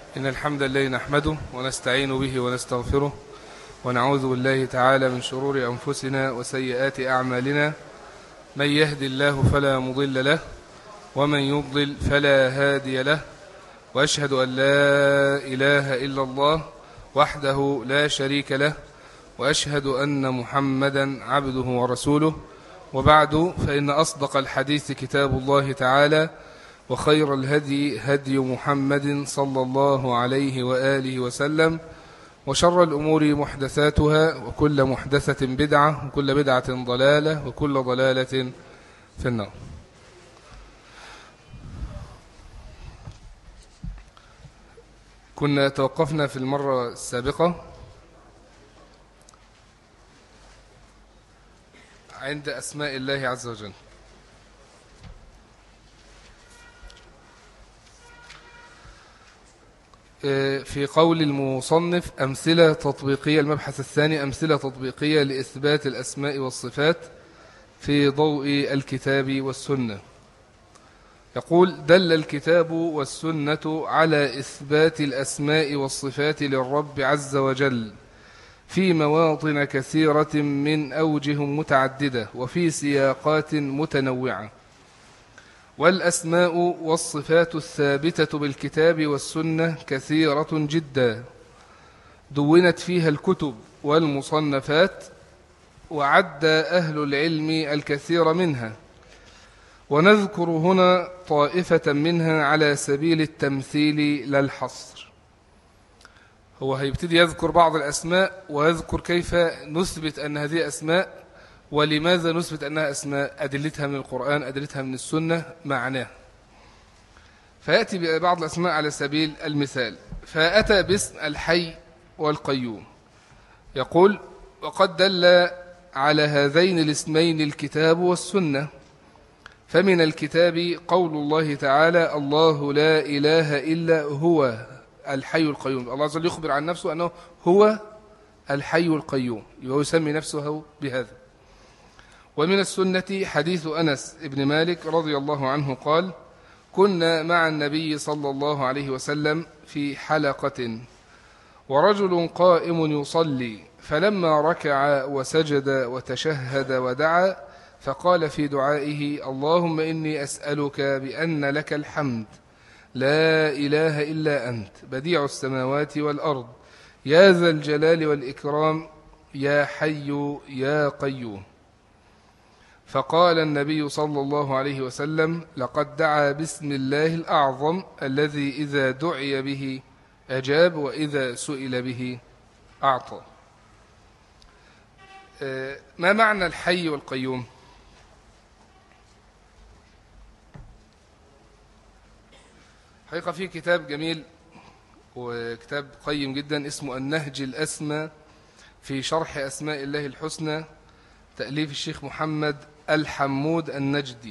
إن الحمد لله نحمده ونستعين به ونستغفره ونعوذ بالله تعالى من شرور أنفسنا وسيئات أعمالنا. من يهد الله فلا مضل له ومن يضلل فلا هادي له، وأشهد أن لا إله إلا الله وحده لا شريك له، وأشهد أن محمدا عبده ورسوله. وبعد، فإن أصدق الحديث كتاب الله تعالى، وخير الهدي هدي محمد صلى الله عليه وآله وسلم، وشر الأمور محدثاتها، وكل محدثة بدعة، وكل بدعة ضلالة، وكل ضلالة في النار. كنا توقفنا في المرة السابقة عند أسماء الله عز وجل. في قول المصنف أمثلة تطبيقية، المبحث الثاني أمثلة تطبيقية لإثبات الأسماء والصفات في ضوء الكتاب والسنة. يقول: دل الكتاب والسنة على إثبات الأسماء والصفات للرب عز وجل في مواطن كثيرة من أوجه متعددة وفي سياقات متنوعة، والأسماء والصفات الثابتة بالكتاب والسنة كثيرة جدا، دونت فيها الكتب والمصنفات، وعد أهل العلم الكثير منها، ونذكر هنا طائفة منها على سبيل التمثيل لا الحصر. هو هيبتدي يذكر بعض الأسماء ويذكر كيف نثبت أن هذه أسماء، ولماذا نثبت أنها أسماء، أدلتها من القرآن، أدلتها من السنة، معناه. فيأتي ببعض الأسماء على سبيل المثال، فأتى باسم الحي والقيوم. يقول: وقد دل على هذين الاسمين الكتاب والسنة. فمن الكتاب قول الله تعالى: الله لا إله إلا هو الحي القيوم. الله عز وجل يخبر عن نفسه أنه هو الحي القيوم، ويسمي نفسه بهذا. ومن السنة حديث أنس بن مالك رضي الله عنه قال: كنا مع النبي صلى الله عليه وسلم في حلقة، ورجل قائم يصلي، فلما ركع وسجد وتشهد ودعا، فقال في دعائه: اللهم إني أسألك بأن لك الحمد، لا إله إلا أنت، بديع السماوات والأرض، يا ذا الجلال والإكرام، يا حي يا قيوم. فقال النبي صلى الله عليه وسلم: لقد دعا باسم الله الأعظم الذي إذا دعي به أجاب، وإذا سئل به أعطى. ما معنى الحي والقيوم؟ حقيقة في كتاب جميل وكتاب قيم جدا اسمه النهج الأسمى في شرح أسماء الله الحسنى، تأليف الشيخ محمد الحمود النجدي،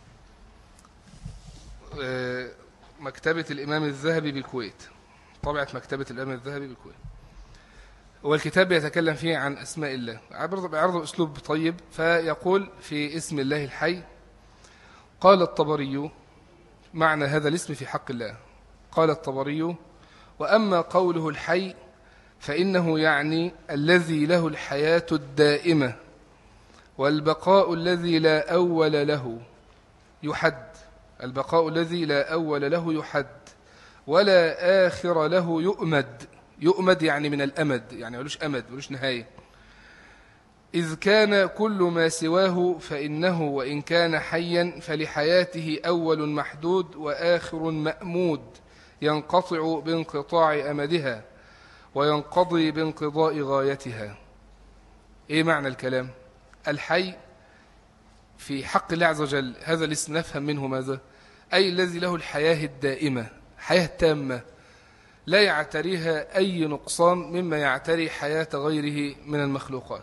مكتبة الإمام الذهبي بالكويت، طبعت مكتبة الإمام الذهبي بالكويت. والكتاب يتكلم فيه عن أسماء الله، بعرض أسلوب طيب. فيقول في اسم الله الحي: قال الطبري معنى هذا الاسم في حق الله. قال الطبري: وأما قوله الحي فإنه يعني الذي له الحياة الدائمة والبقاء الذي لا أول له يحد، البقاء الذي لا أول له يحد، ولا آخر له يؤمد. يؤمد يعني من الأمد، يعني ملوش أمد، ملوش نهاية. إذ كان كل ما سواه فإنه وإن كان حيا فلحياته أول محدود وآخر مأمود، ينقطع بانقطاع أمدها وينقضي بانقضاء غايتها. إيه معنى الكلام؟ الحي في حق الله عز وجل هذا الاسم نفهم منه ماذا؟ أي الذي له الحياة الدائمة، حياة تامة لا يعتريها أي نقصان مما يعتري حياة غيره من المخلوقات.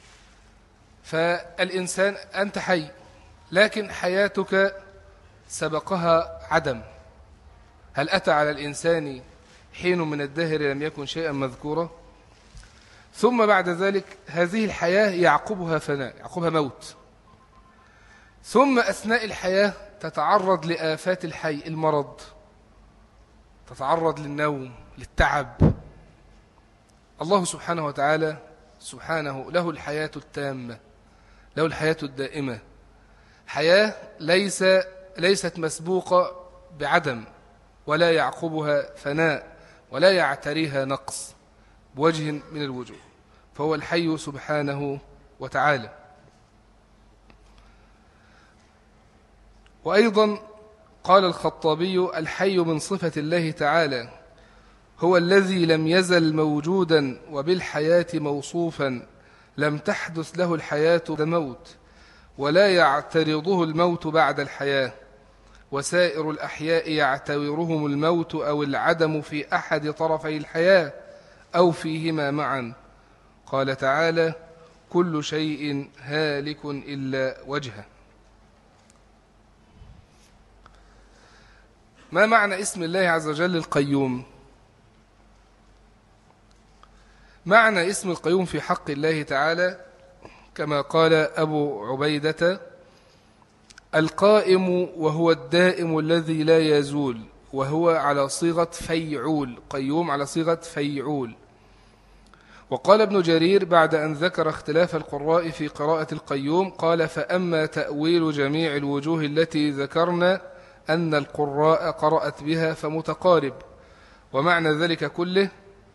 فالإنسان أنت حي، لكن حياتك سبقها عدم. هل أتى على الإنسان حين من الدهر لم يكن شيئا مذكورا؟ ثم بعد ذلك هذه الحياة يعقبها فناء، يعقبها موت. ثم أثناء الحياة تتعرض لآفات الحي، المرض، تتعرض للنوم، للتعب. الله سبحانه وتعالى سبحانه له الحياة التامة، له الحياة الدائمة، حياة ليست مسبوقة بعدم، ولا يعقبها فناء، ولا يعتريها نقص بوجه من الوجوه، فهو الحي سبحانه وتعالى. وأيضا قال الخطابي: الحي من صفة الله تعالى، هو الذي لم يزل موجودا وبالحياة موصوفا، لم تحدث له الحياة بعد موت، ولا يعترضه الموت بعد الحياة، وسائر الأحياء يعتورهم الموت أو العدم في أحد طرفي الحياة أو فيهما معا. قال تعالى: كل شيء هالك إلا وجهه. ما معنى اسم الله عز وجل القيوم؟ معنى اسم القيوم في حق الله تعالى كما قال أبو عبيدة: القائم وهو الدائم الذي لا يزول، وهو على صيغة فيعول، قيوم على صيغة فيعول. وقال ابن جرير بعد أن ذكر اختلاف القراء في قراءة القيوم قال: فأما تأويل جميع الوجوه التي ذكرنا أن القراء قرأت بها فمتقارب، ومعنى ذلك كله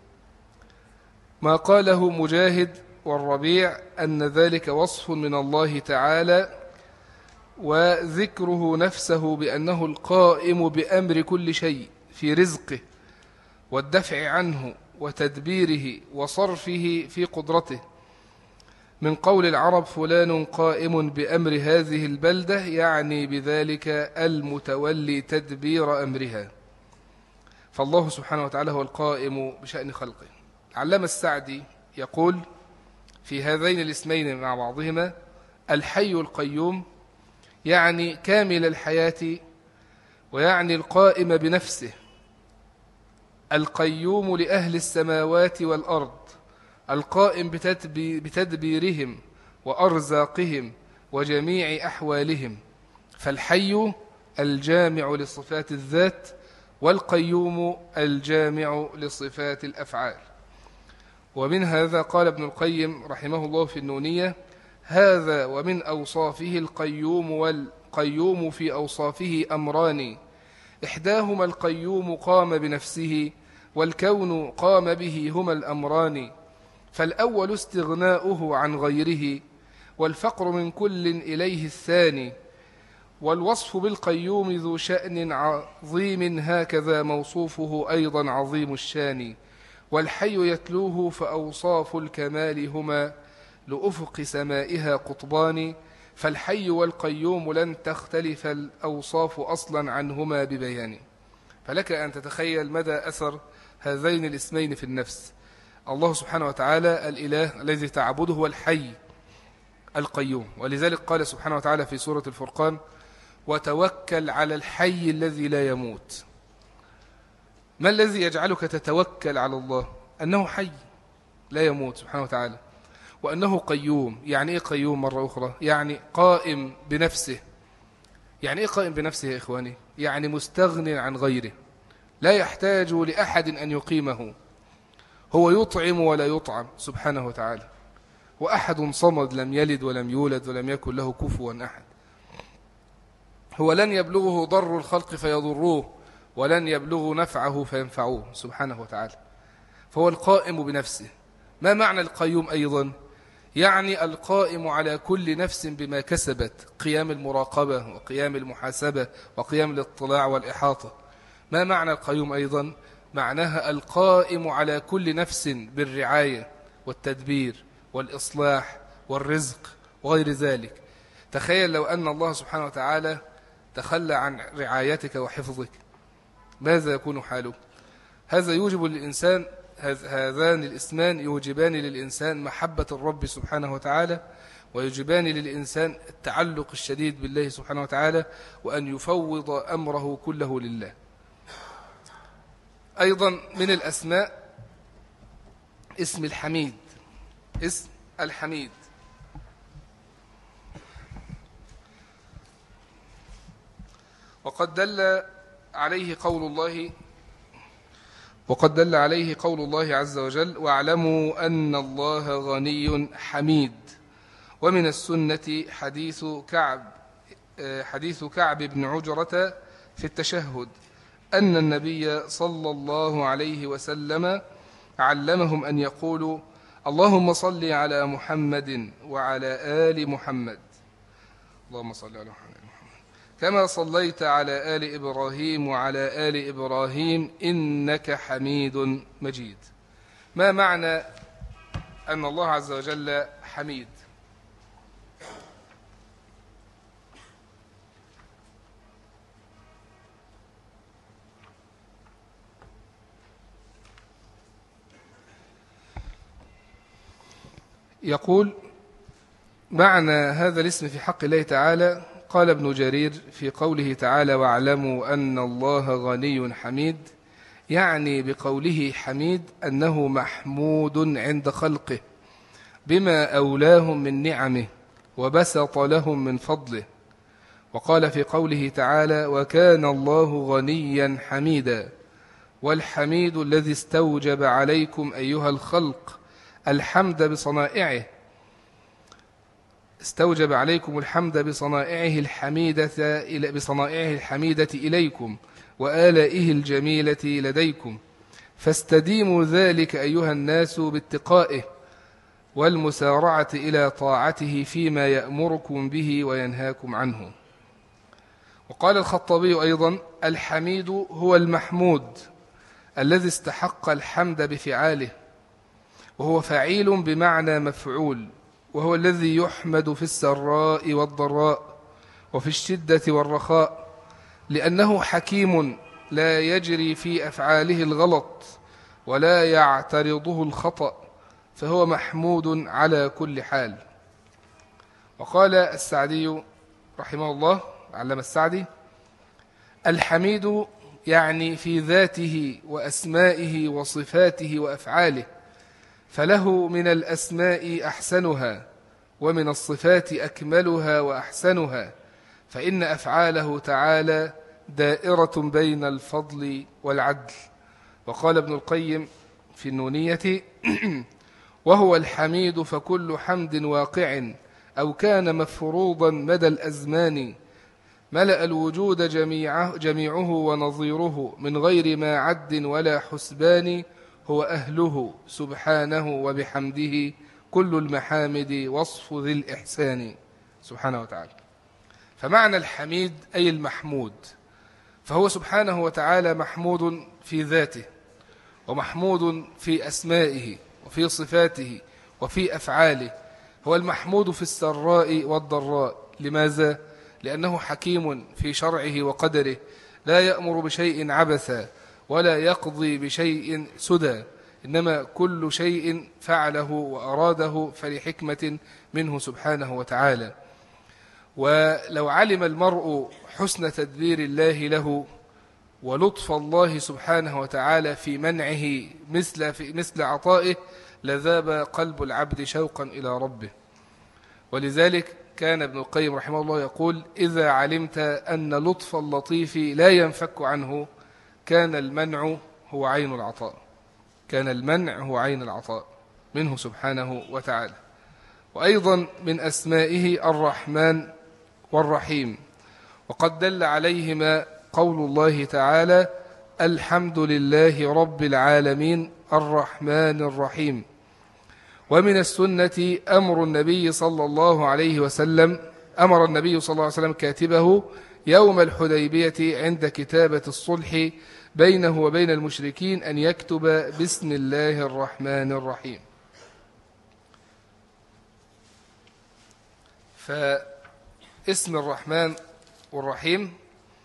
ما قاله مجاهد والربيع أن ذلك وصف من الله تعالى، وذكره نفسه بأنه القائم بأمر كل شيء في رزقه والدفع عنه وتدبيره وصرفه في قدرته، من قول العرب: فلان قائم بأمر هذه البلدة، يعني بذلك المتولي تدبير أمرها. فالله سبحانه وتعالى هو القائم بشأن خلقه. علامة السعدي يقول في هذين الاسمين مع بعضهما: الحي القيوم يعني كامل الحياة، ويعني القائم بنفسه، القيوم لأهل السماوات والأرض، القائم بتدبيرهم وأرزاقهم وجميع أحوالهم. فالحي الجامع لصفات الذات، والقيوم الجامع لصفات الأفعال. ومن هذا قال ابن القيم رحمه الله في النونية: هذا ومن أوصافه القيوم، والقيوم في أوصافه أمران: إحداهما القيوم قام بنفسه، والكون قام به، هما الأمران. فالأول استغناؤه عن غيره، والفقر من كل إليه الثاني. والوصف بالقيوم ذو شأن عظيم، هكذا موصوفه أيضا عظيم الشان. والحي يتلوه فأوصاف الكمال هما، لأفق سمائها قطبان. فالحي والقيوم لن تختلف الأوصاف أصلا عنهما ببيان. فلك أن تتخيل مدى أثر هذين الاسمين في النفس. الله سبحانه وتعالى الإله الذي تعبده هو الحي القيوم، ولذلك قال سبحانه وتعالى في سورة الفرقان: وتوكل على الحي الذي لا يموت. ما الذي يجعلك تتوكل على الله؟ أنه حي لا يموت سبحانه وتعالى، وأنه قيوم. يعني إيه قيوم مرة أخرى؟ يعني قائم بنفسه. يعني إيه قائم بنفسه يا إخواني؟ يعني مستغن عن غيره، لا يحتاج لأحد أن يقيمه، هو يطعم ولا يطعم سبحانه وتعالى، وأحد صمد لم يلد ولم يولد ولم يكن له كفوا أحد. هو لن يبلغه ضر الخلق فيضروه، ولن يبلغ نفعه فينفعوه سبحانه وتعالى، فهو القائم بنفسه. ما معنى القيوم أيضا؟ يعني القائم على كل نفس بما كسبت، قيام المراقبة وقيام المحاسبة وقيام الاطلاع والإحاطة. ما معنى القيوم أيضا؟ معناها القائم على كل نفس بالرعاية والتدبير والإصلاح والرزق وغير ذلك. تخيل لو أن الله سبحانه وتعالى تخلى عن رعايتك وحفظك، ماذا يكون حاله؟ هذا يوجب للإنسان، هذان الاسمان يوجبان للإنسان محبة الرب سبحانه وتعالى، ويوجبان للإنسان التعلق الشديد بالله سبحانه وتعالى، وأن يفوض أمره كله لله. أيضا من الأسماء اسم الحميد. اسم الحميد وقد دل عليه قول الله وقد دل عليه قول الله عز وجل: واعلموا أن الله غني حميد. ومن السنة حديث كعب بن عجرة في التشهد أن النبي صلى الله عليه وسلم علمهم أن يقولوا: اللهم صل على محمد وعلى آل محمد، اللهم صل على محمد كما صليت على آل إبراهيم وعلى آل إبراهيم إنك حميد مجيد. ما معنى أن الله عز وجل حميد؟ يقول: معنى هذا الاسم في حق الله تعالى، قال ابن جرير في قوله تعالى: واعلموا أن الله غني حميد، يعني بقوله حميد أنه محمود عند خلقه بما أولاهم من نعمه وبسط لهم من فضله. وقال في قوله تعالى: وكان الله غنيا حميدا، والحميد الذي استوجب عليكم أيها الخلق الحمد بصنائعه، استوجب عليكم الحمد بصنائعه الحميدة إليكم وآلائه الجميلة لديكم، فاستديموا ذلك أيها الناس باتقائه والمسارعة إلى طاعته فيما يأمركم به وينهاكم عنه. وقال الخطابي أيضا: الحميد هو المحمود الذي استحق الحمد بفعاله، وهو فعيل بمعنى مفعول، وهو الذي يحمد في السراء والضراء وفي الشدة والرخاء، لأنه حكيم لا يجري في أفعاله الغلط ولا يعترضه الخطأ، فهو محمود على كل حال. وقال السعدي رحمه الله، علم السعدي: الحميد يعني في ذاته وأسمائه وصفاته وأفعاله، فله من الأسماء أحسنها ومن الصفات أكملها وأحسنها، فإن أفعاله تعالى دائرة بين الفضل والعدل. وقال ابن القيم في النونية: وهو الحميد فكل حمد واقع أو كان مفروضا مدى الأزمان، ملأ الوجود جميعه ونظيره من غير ما عد ولا حسبان، هو أهله سبحانه وبحمده كل المحامد وصف ذي الإحسان سبحانه وتعالى. فمعنى الحميد أي المحمود، فهو سبحانه وتعالى محمود في ذاته، ومحمود في أسمائه وفي صفاته وفي أفعاله. هو المحمود في السراء والضراء. لماذا؟ لأنه حكيم في شرعه وقدره، لا يأمر بشيء عبثا ولا يقضي بشيء سدى، إنما كل شيء فعله وأراده فلحكمة منه سبحانه وتعالى. ولو علم المرء حسن تدبير الله له ولطف الله سبحانه وتعالى في منعه مثل عطائه، لذاب قلب العبد شوقا إلى ربه. ولذلك كان ابن القيم رحمه الله يقول: إذا علمت أن لطف اللطيف لا ينفك عنه كان المنع هو عين العطاء، كان المنع هو عين العطاء منه سبحانه وتعالى. وأيضا من أسمائه الرحمن والرحيم، وقد دل عليهما قول الله تعالى: الحمد لله رب العالمين الرحمن الرحيم. ومن السنة أمر النبي صلى الله عليه وسلم كاتبه يوم الحديبية عند كتابة الصلح بينه وبين المشركين أن يكتب بسم الله الرحمن الرحيم. فاسم الرحمن والرحيم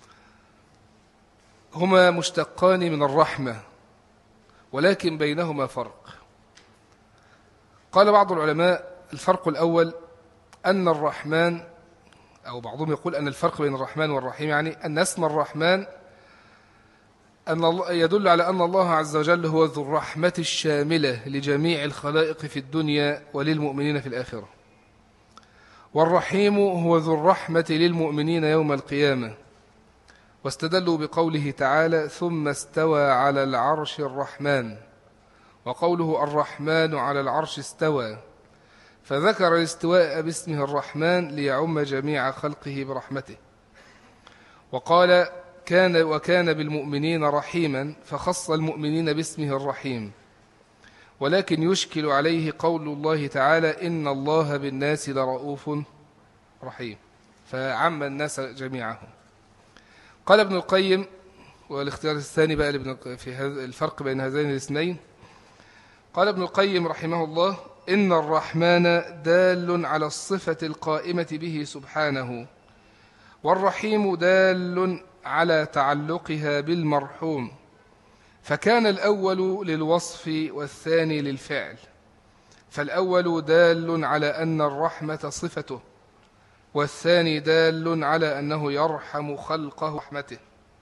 هما مشتقان من الرحمة، ولكن بينهما فرق. قال بعض العلماء: الفرق الأول أن الرحمن، أو بعضهم يقول أن الفرق بين الرحمن والرحيم يعني أن اسم الرحمن أن الله يدل على أن الله عز وجل هو ذو الرحمة الشاملة لجميع الخلائق في الدنيا وللمؤمنين في الآخرة، والرحيم هو ذو الرحمة للمؤمنين يوم القيامة. واستدلوا بقوله تعالى ثم استوى على العرش الرحمن، وقوله الرحمن على العرش استوى، فذكر الاستواء باسمه الرحمن ليعم جميع خلقه برحمته. وقال وكان بالمؤمنين رحيما، فخص المؤمنين باسمه الرحيم. ولكن يشكل عليه قول الله تعالى إن الله بالناس لرؤوف رحيم، فعم الناس جميعهم. قال ابن القيم، والاختيار الثاني بقى في هذا الفرق بين هذين الاثنين، قال ابن القيم رحمه الله إن الرحمن دال على الصفة القائمة به سبحانه، والرحيم دال على تعلقها بالمرحوم، فكان الأول للوصف والثاني للفعل، فالأول دال على أن الرحمة صفته، والثاني دال على أنه يرحم خلقه رحمته.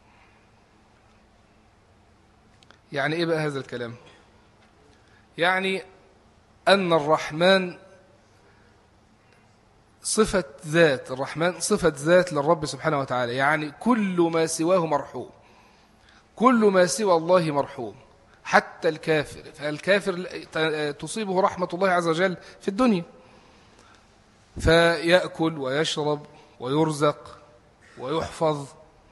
يعني إيه بقى هذا الكلام؟ يعني أن الرحمن صفة ذات، الرحمن صفة ذات للرب سبحانه وتعالى، يعني كل ما سواه مرحوم، كل ما سوى الله مرحوم، حتى الكافر، فالكافر تصيبه رحمة الله عز وجل في الدنيا، فيأكل ويشرب ويرزق ويحفظ.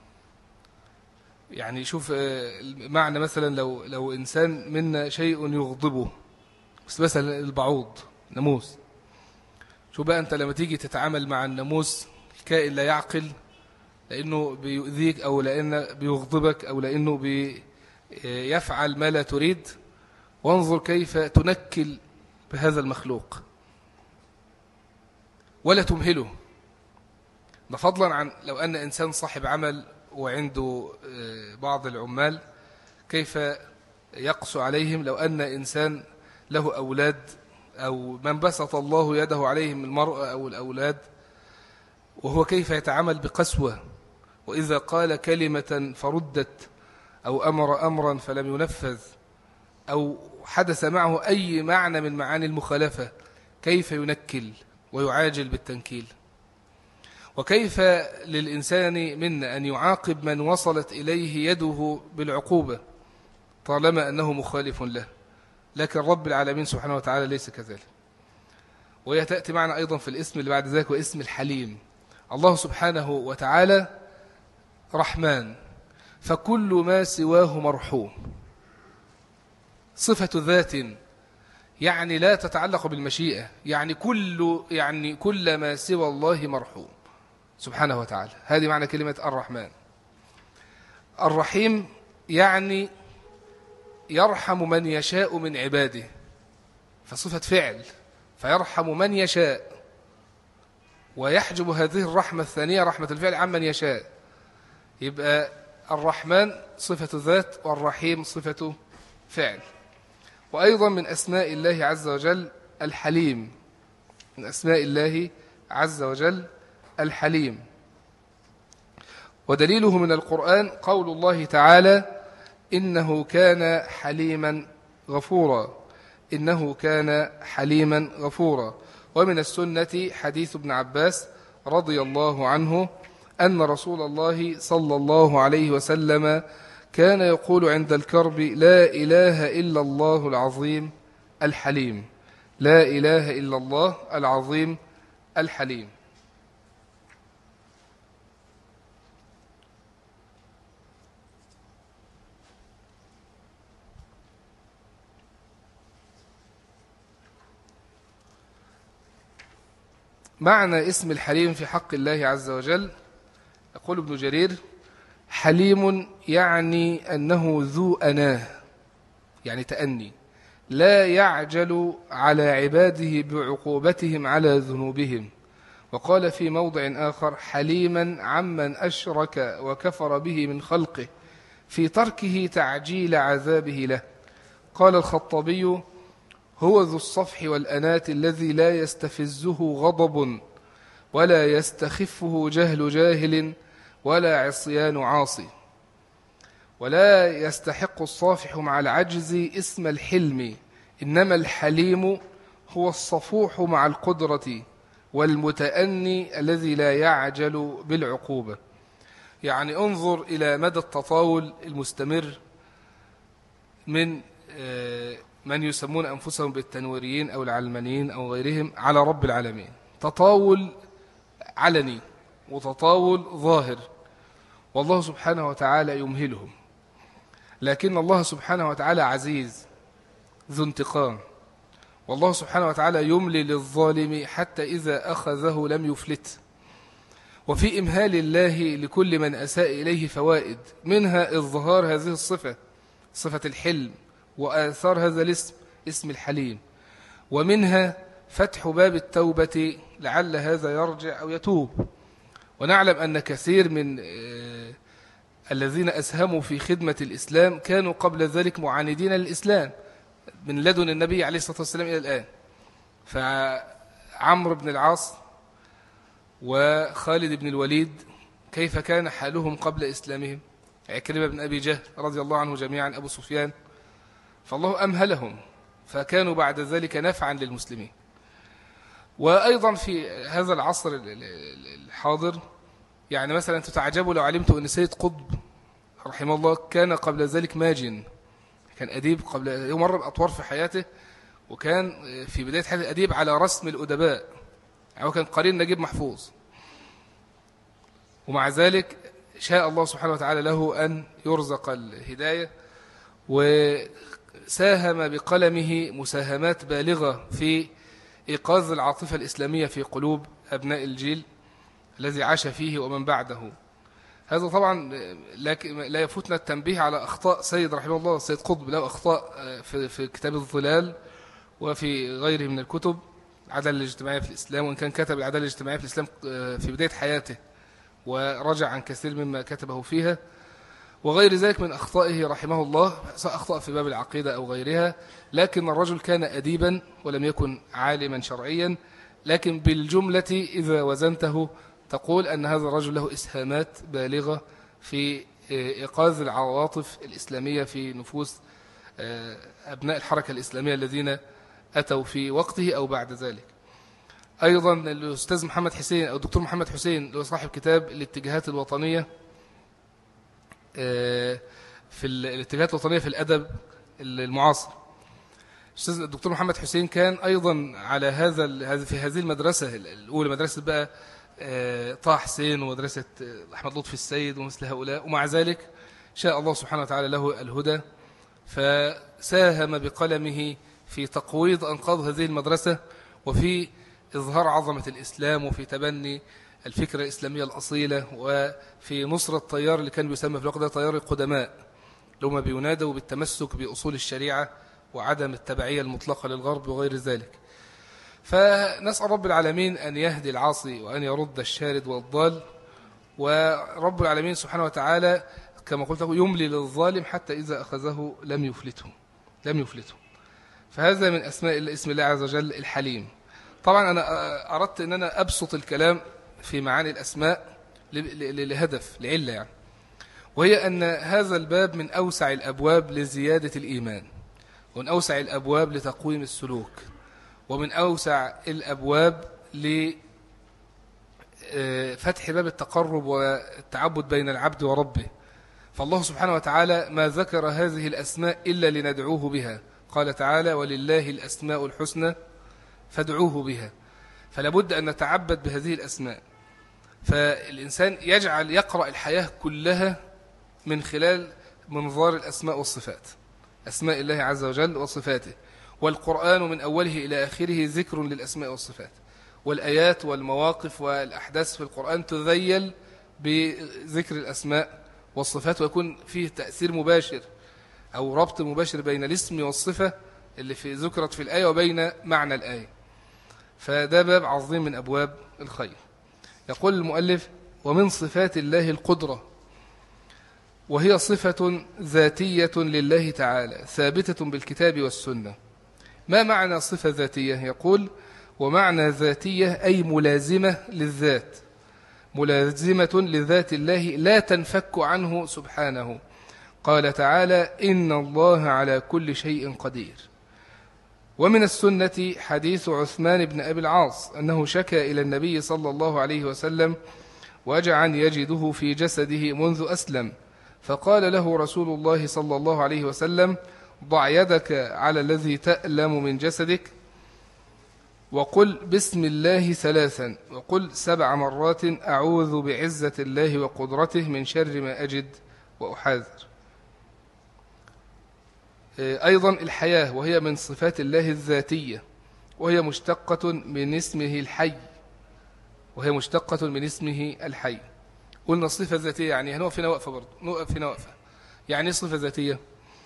يعني شوف معنى مثلا لو إنسان منا شيء يغضبه، بس مثلا البعوض، ناموس، شو بقى أنت لما تيجي تتعامل مع الناموس، الكائن لا يعقل، لأنه بيؤذيك أو لأنه بيغضبك أو لأنه بيفعل ما لا تريد، وانظر كيف تنكل بهذا المخلوق ولا تمهله. ده فضلا عن لو أن إنسان صاحب عمل وعنده بعض العمال، كيف يقسو عليهم. لو أن إنسان له أولاد أو من بسط الله يده عليهم، المرأة أو الأولاد، وهو كيف يتعامل بقسوة، وإذا قال كلمة فردت أو أمر أمرا فلم ينفذ أو حدث معه أي معنى من معاني المخالفة، كيف ينكل ويعاجل بالتنكيل. وكيف للإنسان منا أن يعاقب من وصلت إليه يده بالعقوبة طالما أنه مخالف له، لكن رب العالمين سبحانه وتعالى ليس كذلك. وهي تأتي معنا أيضا في الاسم اللي بعد ذلك، واسم الحليم. الله سبحانه وتعالى رحمن، فكل ما سواه مرحوم، صفة ذات، يعني لا تتعلق بالمشيئة، يعني كل ما سوى الله مرحوم سبحانه وتعالى. هذه معنى كلمة الرحمن. الرحيم يعني يرحم من يشاء من عباده، فصفة فعل، فيرحم من يشاء، ويحجب هذه الرحمة الثانية رحمة الفعل عمن يشاء. يبقى الرحمن صفة ذات، والرحيم صفة فعل. وأيضا من أسماء الله عز وجل الحليم، من أسماء الله عز وجل الحليم. ودليله من القرآن قول الله تعالى إنه كان حليما غفورا، إنه كان حليما غفورا. ومن السنة حديث ابن عباس رضي الله عنه أن رسول الله صلى الله عليه وسلم كان يقول عند الكرب لا إله إلا الله العظيم الحليم، لا إله إلا الله العظيم الحليم. معنى اسم الحليم في حق الله عز وجل، يقول ابن جرير حليم يعني أنه ذو أناه، يعني تأني، لا يعجل على عباده بعقوبتهم على ذنوبهم. وقال في موضع آخر حليما عمن أشرك وكفر به من خلقه في تركه تعجيل عذابه له. قال الخطابي هو ذو الصفح والأنات الذي لا يستفزه غضب ولا يستخفه جهل جاهل ولا عصيان عاصي، ولا يستحق الصافح مع العجز اسم الحلم، إنما الحليم هو الصفوح مع القدرة والمتأني الذي لا يعجل بالعقوبة. يعني انظر إلى مدى التطاول المستمر من من يسمون أنفسهم بالتنويريين أو العلمانيين أو غيرهم على رب العالمين. تطاول علني وتطاول ظاهر، والله سبحانه وتعالى يمهلهم، لكن الله سبحانه وتعالى عزيز ذو انتقام، والله سبحانه وتعالى يملي للظالم حتى إذا أخذه لم يفلت. وفي إمهال الله لكل من أساء إليه فوائد، منها إظهار هذه الصفة، صفة الحلم، وآثار هذا الاسم، اسم الحليم، ومنها فتح باب التوبة لعل هذا يرجع أو يتوب. ونعلم أن كثير من الذين أسهموا في خدمة الإسلام كانوا قبل ذلك معاندين للإسلام من لدن النبي عليه الصلاة والسلام إلى الآن. فعمرو بن العاص وخالد بن الوليد كيف كان حالهم قبل إسلامهم؟ عكرمة بن أبي جهل رضي الله عنه جميعا، أبو سفيان، فالله أمهلهم فكانوا بعد ذلك نفعا للمسلمين. وأيضا في هذا العصر الحاضر، يعني مثلا تتعجبوا لو علمتوا أن سيد قطب رحمه الله كان قبل ذلك ماجن، كان أديب قبل يمر بأطوار في حياته، وكان في بداية حياته أديب على رسم الأدباء، يعني هو كان قرين نجيب محفوظ، ومع ذلك شاء الله سبحانه وتعالى له أن يرزق الهداية، وساهم بقلمه مساهمات بالغة في إيقاظ العاطفة الإسلامية في قلوب أبناء الجيل الذي عاش فيه ومن بعده. هذا طبعا لا يفوتنا التنبيه على أخطاء سيد رحمه الله. سيد قطب له أخطاء في كتاب الظلال وفي غيره من الكتب، العدالة الاجتماعية في الإسلام، وإن كان كتب العدالة الاجتماعية في الإسلام في بداية حياته ورجع عن كثير مما كتبه فيها، وغير ذلك من أخطائه رحمه الله، أخطأ في باب العقيدة أو غيرها. لكن الرجل كان أديبا ولم يكن عالما شرعيا، لكن بالجملة إذا وزنته تقول أن هذا الرجل له إسهامات بالغة في إيقاظ العواطف الإسلامية في نفوس أبناء الحركة الإسلامية الذين أتوا في وقته أو بعد ذلك. أيضا الأستاذ محمد حسين أو الدكتور محمد حسين له صاحب كتاب الاتجاهات الوطنية في الاتجاهات الوطنية في الأدب المعاصر. الأستاذ الدكتور محمد حسين كان أيضا على في هذه المدرسة الأولى، مدرسة بقى طه حسين ومدرسة أحمد لطفي السيد ومثل هؤلاء، ومع ذلك شاء الله سبحانه وتعالى له الهدى، فساهم بقلمه في تقويض أنقاض هذه المدرسة، وفي إظهار عظمة الإسلام، وفي تبني الفكرة الإسلامية الأصيلة، وفي نصرة التيار اللي كان بيسمى في الوقت ده تيار القدماء، لما بينادوا بالتمسك بأصول الشريعة وعدم التبعية المطلقة للغرب وغير ذلك. فنسأل رب العالمين أن يهدي العاصي وأن يرد الشارد والضال، ورب العالمين سبحانه وتعالى كما قلت يملي للظالم حتى إذا أخذه لم يفلته. فهذا من أسماء اسم الله عز وجل الحليم. طبعا أنا أردت أن أنا أبسط الكلام في معاني الأسماء لهدف لعلة يعني، وهي أن هذا الباب من أوسع الأبواب لزيادة الإيمان، ومن أوسع الأبواب لتقويم السلوك، ومن أوسع الأبواب لفتح باب التقرب والتعبد بين العبد وربه. فالله سبحانه وتعالى ما ذكر هذه الأسماء إلا لندعوه بها، قال تعالى ولله الأسماء الحسنى فادعوه بها. فلا بد أن نتعبد بهذه الأسماء. فالإنسان يقرأ الحياة كلها من خلال منظار الأسماء والصفات، أسماء الله عز وجل وصفاته. والقرآن من أوله إلى آخره ذكر للأسماء والصفات، والآيات والمواقف والأحداث في القرآن تذيل بذكر الأسماء والصفات، ويكون فيه تأثير مباشر أو ربط مباشر بين الاسم والصفة اللي ذكرت في الآية وبين معنى الآية. فده باب عظيم من أبواب الخير. يقول المؤلف ومن صفات الله القدرة، وهي صفة ذاتية لله تعالى ثابتة بالكتاب والسنة. ما معنى صفة ذاتية؟ يقول ومعنى ذاتية أي ملازمة للذات، ملازمة لذات الله لا تنفك عنه سبحانه. قال تعالى إن الله على كل شيء قدير. ومن السنة حديث عثمان بن أبي العاص أنه شكى إلى النبي صلى الله عليه وسلم وجعا يجده في جسده منذ أسلم، فقال له رسول الله صلى الله عليه وسلم: ضع يدك على الذي تألم من جسدك، وقل بسم الله 3، وقل 7 مرات أعوذ بعزة الله وقدرته من شر ما أجد وأحاذر. أيضا الحياة، وهي من صفات الله الذاتية، وهي مشتقة من اسمه الحي، قلنا الصفة الذاتية، يعني هنقف هنا وقفة برضه، يعني صفة ذاتية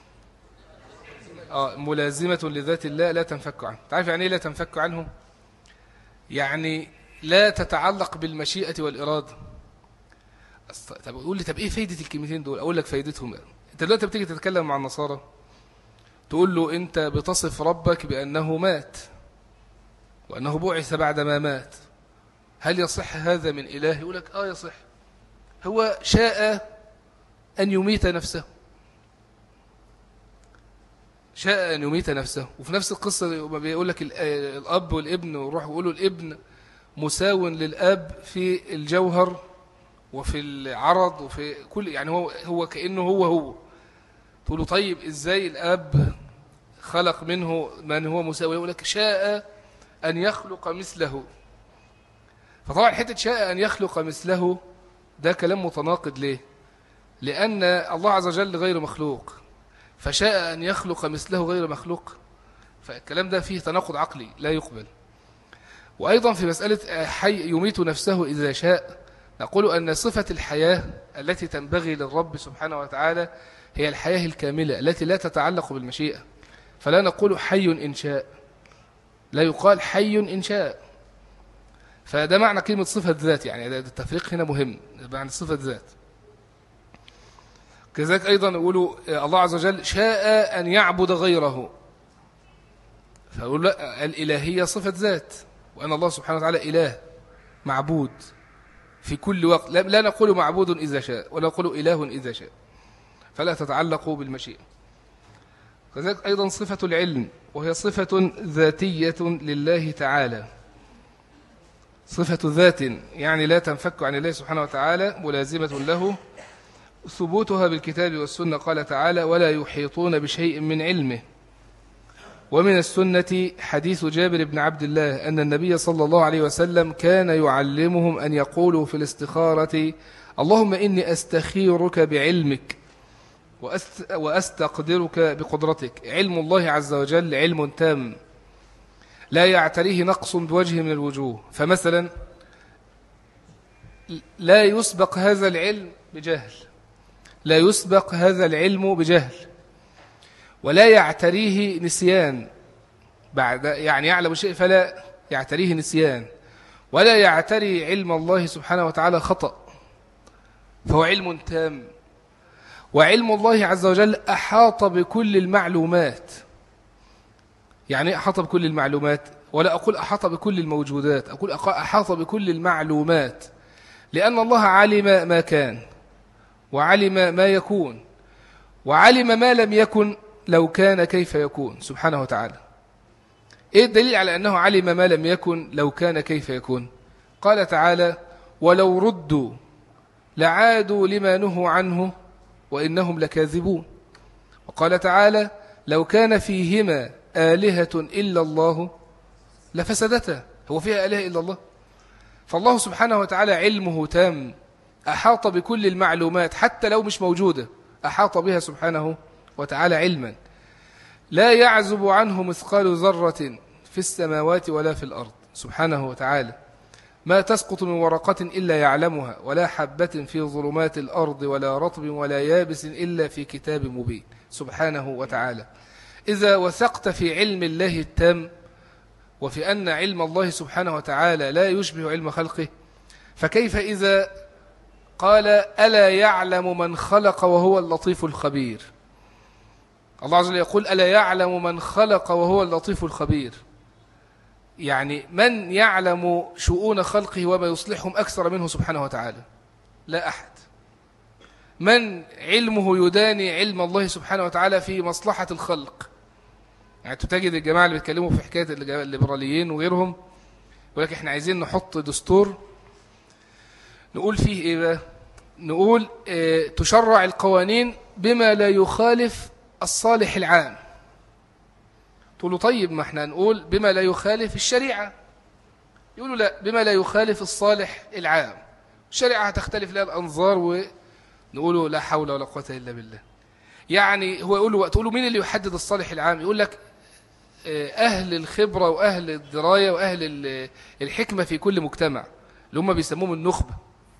ملازمة لذات الله لا تنفك عنه. تعرف يعني ايه لا تنفك عنه؟ يعني لا تتعلق بالمشيئة والإرادة. طب قول لي، طب ايه فايدة الكلمتين دول؟ اقول لك فايدتهم. انت دلوقتي بتيجي تتكلم مع النصارى تقول له انت بتصف ربك بأنه مات وأنه بعث بعد ما مات، هل يصح هذا من إله؟ يقول لك يصح، هو شاء أن يميت نفسه، وفي نفس القصة بيقول لك الأب والابن، وروح يقولوا الابن مساو للأب في الجوهر وفي العرض وفي كل، يعني هو كأنه هو تقول له طيب إزاي الأب خلق منه من هو مساوي؟ يقول لك شاء أن يخلق مثله. فطبعا حتة شاء أن يخلق مثله ده كلام متناقض. ليه؟ لأن الله عز وجل غير مخلوق، فشاء أن يخلق مثله غير مخلوق، فالكلام ده فيه تناقض عقلي لا يقبل. وأيضا في مسألة حي يميت نفسه إذا شاء، نقول أن صفة الحياة التي تنبغي للرب سبحانه وتعالى هي الحياة الكاملة التي لا تتعلق بالمشيئة، فلا نقول حي إن شاء، لا يقال حي إن شاء. فده معنى كلمة صفة ذات، يعني التفريق هنا مهم، معنى صفة ذات. كذلك أيضا يقولوا الله عز وجل شاء أن يعبد غيره، فأقول لا، الإلهية صفة ذات، وأن الله سبحانه وتعالى إله معبود في كل وقت، لا نقول معبود إذا شاء ولا نقول إله إذا شاء، فلا تتعلق بالمشيئة. كذلك أيضا صفة العلم، وهي صفة ذاتية لله تعالى، صفة ذات يعني لا تنفك عن الله سبحانه وتعالى، ملازمة له، ثبوتها بالكتاب والسنة. قال تعالى: ولا يحيطون بشيء من علمه. ومن السنة حديث جابر بن عبد الله أن النبي صلى الله عليه وسلم كان يعلمهم أن يقولوا في الاستخارة: اللهم إني أستخيرك بعلمك وأستقدرك بقدرتك. علم الله عز وجل علم تام لا يعتريه نقص بوجه من الوجوه، فمثلا لا يسبق هذا العلم بجهل، ولا يعتريه نسيان، بعد يعني يعلم شيء فلا يعتريه نسيان، ولا يعتري علم الله سبحانه وتعالى خطأ، فهو علم تام. وعلم الله عز وجل أحاط بكل المعلومات. يعني أحاط بكل المعلومات؟ ولا أقول أحاط بكل الموجودات، أقول أحاط بكل المعلومات، لأن الله علم ما كان، وعلم ما يكون، وعلم ما لم يكن لو كان كيف يكون سبحانه وتعالى. إيه الدليل على أنه علم ما لم يكن لو كان كيف يكون؟ قال تعالى: ولو ردوا لعادوا لما نهوا عنه وإنهم لكاذبون. وقال تعالى: لو كان فيهما آلهة إلا الله لفسدتا. هو فيها آلهة إلا الله؟ فالله سبحانه وتعالى علمه تام، أحاط بكل المعلومات حتى لو مش موجودة، أحاط بها سبحانه وتعالى علما لا يعزب عنه مثقال ذرة في السماوات ولا في الأرض سبحانه وتعالى. ما تسقط من ورقة إلا يعلمها، ولا حبة في ظلمات الأرض ولا رطب ولا يابس إلا في كتاب مبين سبحانه وتعالى. إذا وثقت في علم الله التام، وفي أن علم الله سبحانه وتعالى لا يشبه علم خلقه، فكيف إذا قال: ألا يعلم من خلق وهو اللطيف الخبير؟ الله عز وجل يقول: ألا يعلم من خلق وهو اللطيف الخبير. يعني من يعلم شؤون خلقه وما يصلحهم أكثر منه سبحانه وتعالى؟ لا أحد. من علمه يداني علم الله سبحانه وتعالى في مصلحة الخلق؟ يعني تجد الجماعة اللي بيتكلموا في حكاية الليبراليين وغيرهم يقول لك: احنا عايزين نحط دستور نقول فيه إيه بقى؟ نقول تشرع القوانين بما لا يخالف الصالح العام. تقولوا طيب ما احنا نقول بما لا يخالف الشريعة. يقولوا لا، بما لا يخالف الصالح العام. الشريعة هتختلف لها الأنظار، ونقولوا لا حول ولا قوة إلا بالله. يعني هو تقولوا مين اللي يحدد الصالح العام؟ يقول لك أهل الخبرة وأهل الدراية وأهل الحكمة في كل مجتمع، اللي هم بيسموهم النخبة.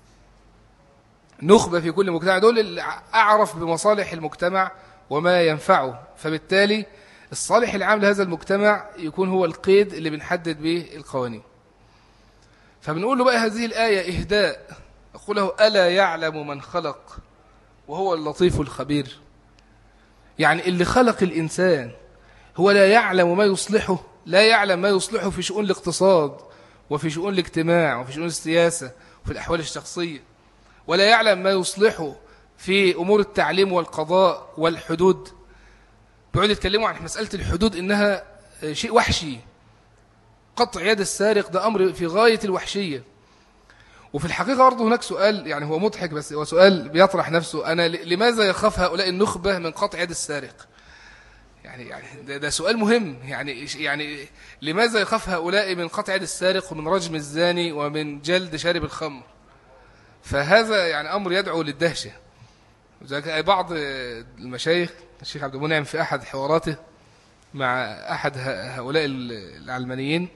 نخبة في كل مجتمع، دول اللي أعرف بمصالح المجتمع وما ينفعه، فبالتالي الصالح العام لهذا المجتمع يكون هو القيد اللي بنحدد به القوانين. فبنقول له بقى هذه الآية إهداء، أقول له ألا يعلم من خلق وهو اللطيف الخبير. يعني اللي خلق الإنسان هو لا يعلم ما يصلحه، لا يعلم ما يصلحه في شؤون الاقتصاد وفي شؤون الاجتماع وفي شؤون السياسة وفي الأحوال الشخصية، ولا يعلم ما يصلحه في أمور التعليم والقضاء والحدود. بيقعدوا يتكلموا عن مسألة الحدود إنها شيء وحشي، قطع يد السارق ده أمر في غاية الوحشية. وفي الحقيقة برضه هناك سؤال، يعني هو مضحك بس هو سؤال بيطرح نفسه، أنا لماذا يخاف هؤلاء النخبة من قطع يد السارق؟ يعني ده سؤال مهم. يعني لماذا يخاف هؤلاء من قطع يد السارق ومن رجم الزاني ومن جلد شارب الخمر؟ فهذا يعني أمر يدعو للدهشة. بعض المشايخ، الشيخ عبد المنعم في أحد حواراته مع أحد هؤلاء العلمانيين،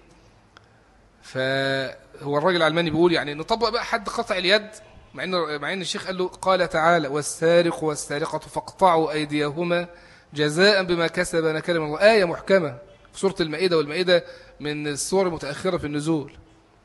فهو الراجل العلماني بيقول يعني نطبق بقى حد قطع اليد، مع ان الشيخ قال له قال تعالى والسارق والسارقة فاقطعوا أيديهما جزاء بما كسب نكالا من الله. آية محكمة في سورة المائدة، والمائدة من السور المتأخرة في النزول.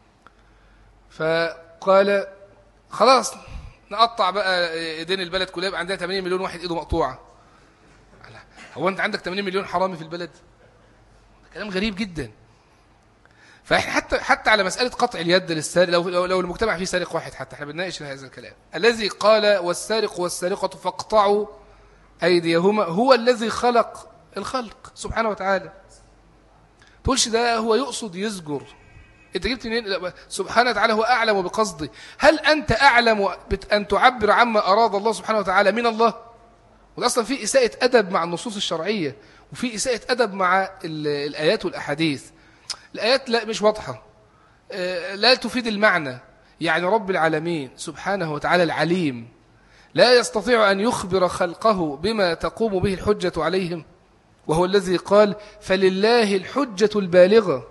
فقال خلاص نقطع بقى ايدين البلد كلها، يبقى عندها 80 مليون واحد ايده مقطوعة. هو انت عندك 80 مليون حرامي في البلد؟ كلام غريب جدا. فاحنا حتى على مسألة قطع اليد للسارق، لو المجتمع فيه سارق واحد، حتى احنا بنناقش هذا الكلام. الذي قال والسارق والسارقة فاقطعوا أيديهما هو الذي خلق الخلق سبحانه وتعالى. تقولش ده هو يقصد يزجر، انت جبت منين؟ سبحانه وتعالى هو أعلم بقصده. هل أنت أعلم أن تعبر عما أراد الله سبحانه وتعالى من الله؟ وده أصلا في إساءة أدب مع النصوص الشرعية، وفي إساءة أدب مع الآيات والأحاديث. الآيات لا مش واضحة، لا تفيد المعنى. يعني رب العالمين سبحانه وتعالى العليم لا يستطيع أن يخبر خلقه بما تقوم به الحجة عليهم، وهو الذي قال فلله الحجة البالغة،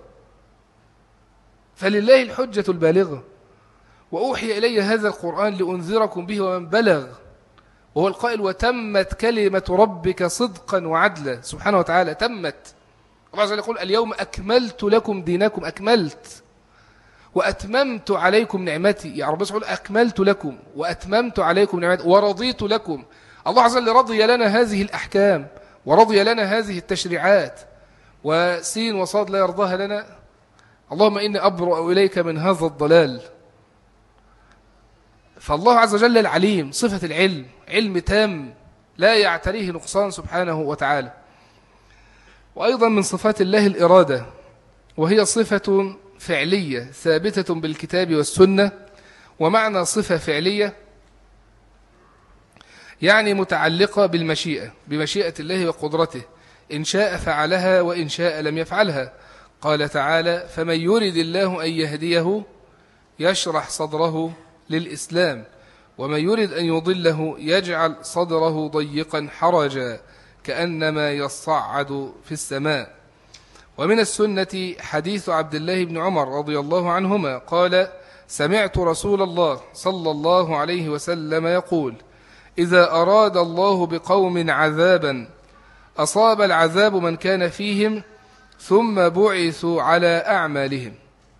فلله الحجة البالغة، وأوحي إلي هذا القرآن لأنذركم به ومن بلغ، وهو القائل وتمت كلمة ربك صدقا وعدلا. سبحانه وتعالى تمت. الله عز وجل يقول اليوم أكملت لكم دينكم، أكملت وأتممت عليكم نعمتي. يا رب يقول أكملت لكم وأتممت عليكم نعمتي ورضيت لكم. الله عز وجل رضي لنا هذه الأحكام ورضي لنا هذه التشريعات، وسين وصاد لا يرضاها لنا. اللهم إني أبرأ إليك من هذا الضلال. فالله عز وجل العليم، صفة العلم علم تام لا يعتريه نقصان سبحانه وتعالى. وأيضا من صفات الله الإرادة، وهي صفة فعلية ثابتة بالكتاب والسنة. ومعنى صفة فعلية يعني متعلقة بالمشيئة، بمشيئة الله وقدرته، إن شاء فعلها وإن شاء لم يفعلها. قال تعالى فمن يرد الله أن يهديه يشرح صدره للإسلام ومن يرد أن يضله يجعل صدره ضيقا حرجا كأنما يصعد في السماء. ومن السنة حديث عبد الله بن عمر رضي الله عنهما قال سمعت رسول الله صلى الله عليه وسلم يقول إذا أراد الله بقوم عذابا أصاب العذاب من كان فيهم ثم بعثوا على أعمالهم.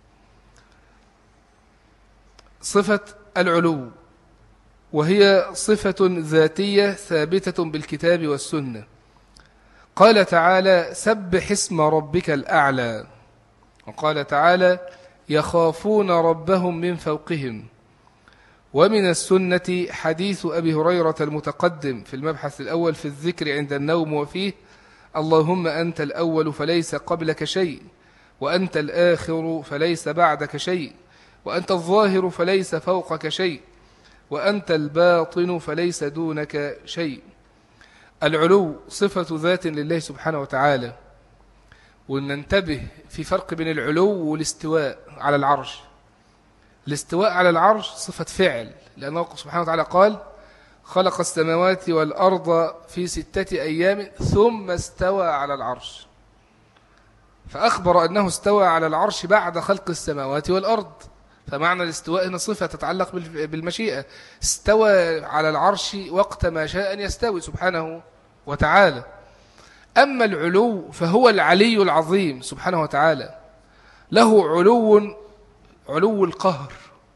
صفة العلو، وهي صفة ذاتية ثابتة بالكتاب والسنة. قال تعالى سبح اسم ربك الأعلى، وقال تعالى يخافون ربهم من فوقهم. ومن السنة حديث أبي هريرة المتقدم في المبحث الأول في الذكر عند النوم وفيه اللهم أنت الأول فليس قبلك شيء وأنت الآخر فليس بعدك شيء وأنت الظاهر فليس فوقك شيء، وأنت الباطن فليس دونك شيء. العلو صفة ذات لله سبحانه وتعالى. وننتبه في فرق بين العلو والاستواء على العرش. الاستواء على العرش صفة فعل، لأنه سبحانه وتعالى قال: خلق السماوات والأرض في 6 أيام ثم استوى على العرش. فأخبر أنه استوى على العرش بعد خلق السماوات والأرض. فمعنى الاستواء هنا صفة تتعلق بالمشيئة. استوى على العرش وقت ما شاء أن يستوي سبحانه وتعالى. أما العلو فهو العلي العظيم سبحانه وتعالى، له علو القهر.